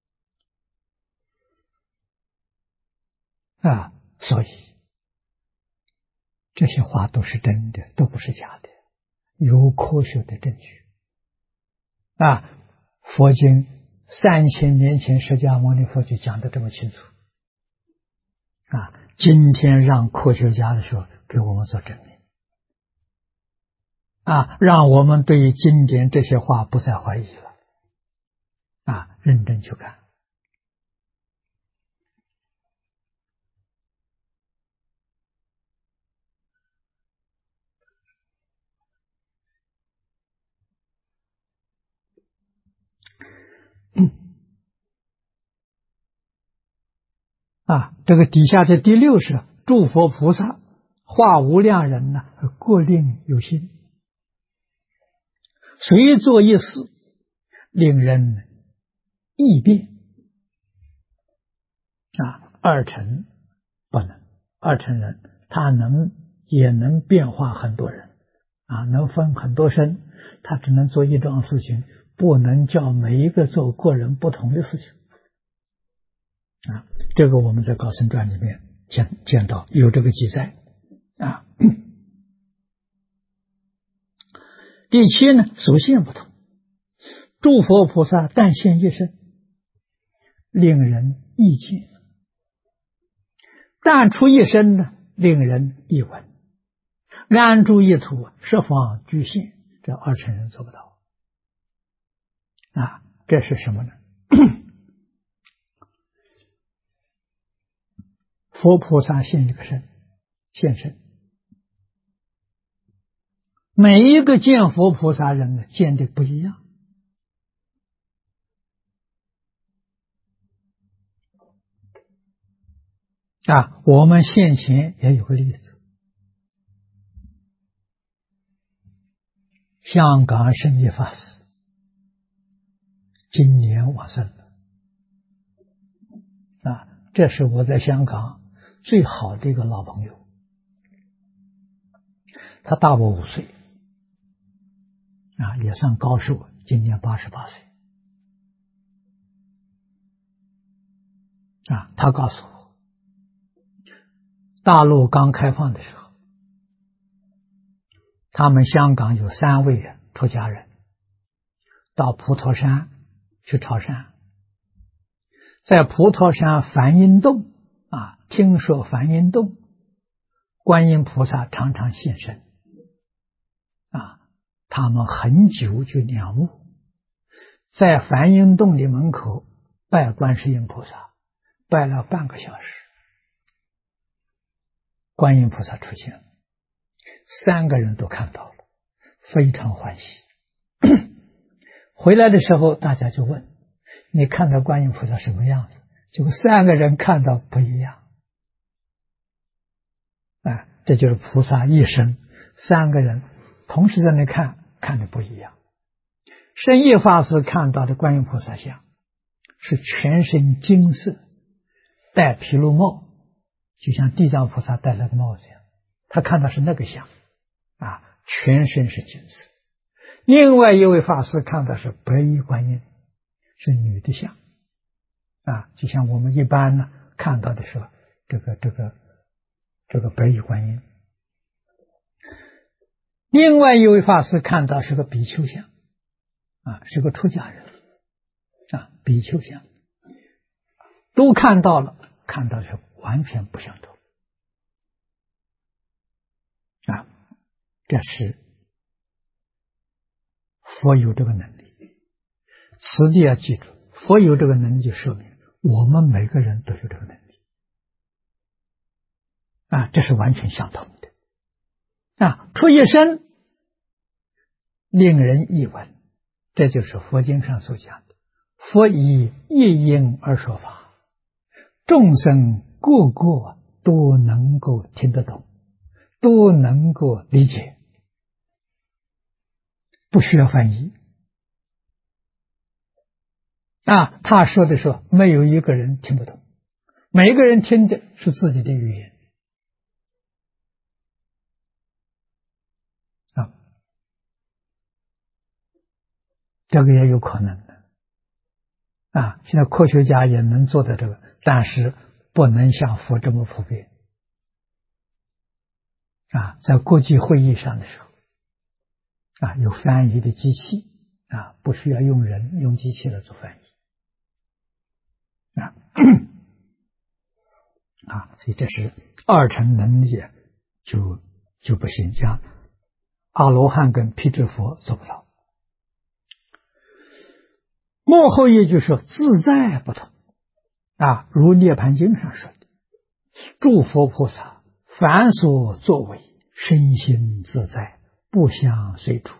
所以这些话都是真的，都不是假的，有科学的证据佛经3000年前释迦牟尼佛就讲得这么清楚今天让科学家的时候给我们做证明让我们对于经典这些话不再怀疑了认真去看这个底下的第6是诸佛菩萨化无量人各令有心，随作一事，令人异变二乘不能，二乘人他也能变化很多人能分很多身，他只能做一桩事情，不能叫每一个做个人不同的事情这个我们在《高僧传》里面见到有这个记载第7呢，属性不同，诸佛菩萨但现一身，令人意见；但出一身呢，令人意闻；安住一土，十方具现。这二乘人做不到这是什么呢？佛菩萨现一个身，现身。每一个见佛菩萨人见的不一样我们现前也有个例子，香港圣严法师今年往生了这是我在香港最好的一个老朋友，他大我5岁也算高寿，今年88岁他告诉我，大陆刚开放的时候他们香港有3位出家人到普陀山去朝山，在普陀山梵音洞听说梵音洞观音菩萨常常现身他们很久就仰慕，在梵音洞的门口拜观世音菩萨，拜了半个小时，观音菩萨出现了，3个人都看到了，非常欢喜。回来的时候大家就问，你看到观音菩萨什么样子？结果3个人看到不一样这就是菩萨一生3个人同时在那看的不一样。圣严法师看到的观音菩萨像是全身金色，戴毗卢帽，就像地藏菩萨戴了个帽子一样，他看到是那个像全身是金色。另外一位法师看到是白衣观音，是女的像就像我们一般呢看到的是这个白衣观音。另外一位法师看到是个比丘像是个出家人比丘像，都看到了，看到的是完全不相同这是佛有这个能力。此地要记住，佛有这个能力就说明我们每个人都有这个能力这是完全相同的出一生令人一闻，这就是佛经上所讲的，佛以一因而说法，众生个个都能够听得懂，都能够理解，不需要翻译他说的时候没有一个人听不懂，每个人听的是自己的语言这个也有可能的现在科学家也能做到这个，但是不能像佛这么普遍在国际会议上的时候有翻译的机器不需要用人，用机器来做翻译所以这是2乘能力就不行，像阿罗汉跟辟支佛做不到。末后一句说自在不同如涅盘经上说的，诸佛菩萨凡所作为身心自在，不相随处，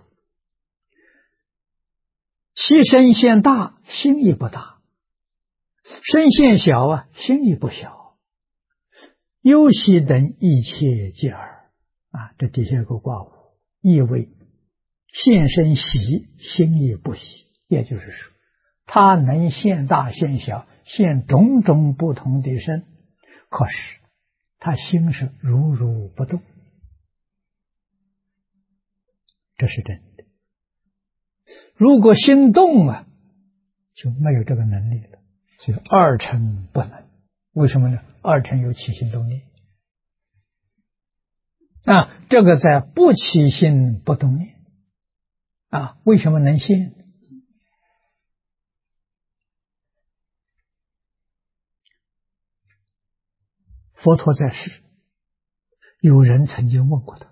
其身现大，心亦不大；身现小心亦不小。忧喜等一切皆尔这底下有个括弧，意为现身喜，心亦不喜。也就是说，他能现大现小，现种种不同的身，可是他心是如如不动，这是真的。如果心动就没有这个能力了，所以2乘不能。为什么呢？2乘有起心动念这个在不起心不动念为什么能现？佛陀在世，有人曾经问过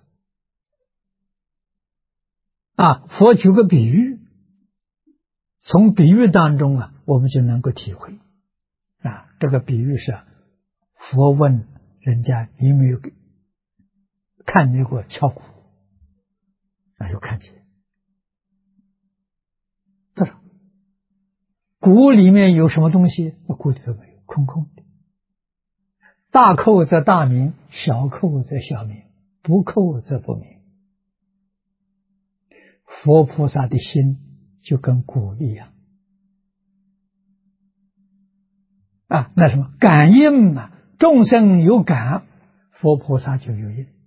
他佛举个比喻，从比喻当中我们就能够体会这个比喻是佛问人家你有没有看见过敲鼓有看见，他说鼓里面有什么东西？鼓里头没有，空空的。大扣则大鸣，小扣则小鸣，不扣则不鸣。佛菩萨的心就跟鼓一样那什么感应众生有感，佛菩萨就有应。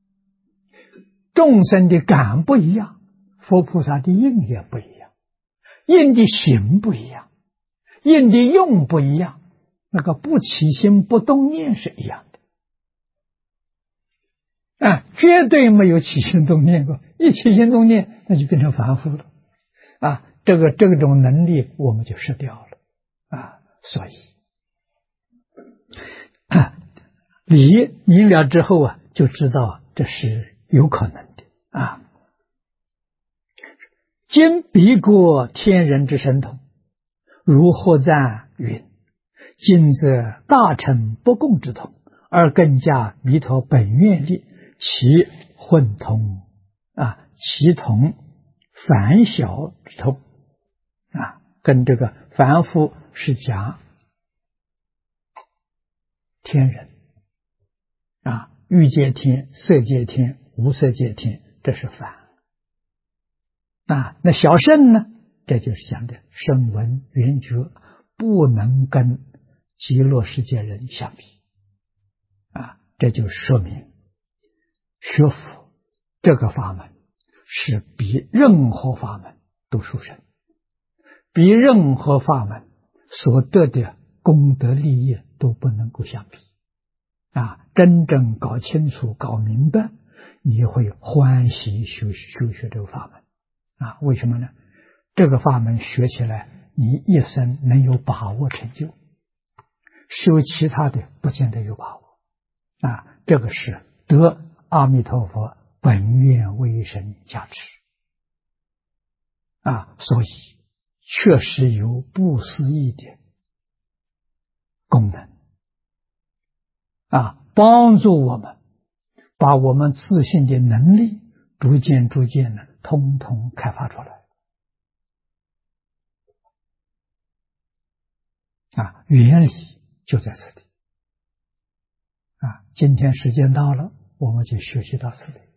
众生的感不一样，佛菩萨的应也不一样，应的行不一样，应的用不一样，那个不起心不动念是一样的啊，绝对没有起心动念过，一起心动念，那就变成凡夫了。啊，这种能力我们就失掉了。啊，所以理明了之后啊，就知道这是有可能的啊。今彼国天人之神通，如获赞云：今则大乘不共之通，而更加弥陀本愿力，其混同啊，其同凡小之通啊，跟这个凡夫是讲天人啊，欲界天、色界天、无色界天，这是凡啊。那小圣呢？这就是讲的声闻缘觉，不能跟极乐世界人相比啊。这就说明学佛这个法门是比任何法门都殊胜，比任何法门所得的功德利益都不能够相比啊！真正搞清楚、搞明白，你会欢喜修学这个法门啊！为什么呢？这个法门学起来，你一生能有把握成就，修其他的不见得有把握啊！这个是得阿弥陀佛本愿威神加持啊！所以确实有不思议的功能啊，帮助我们把我们自信的能力逐渐的通通开发出来啊，原理就在此地啊。今天时间到了，我们就学习到此地。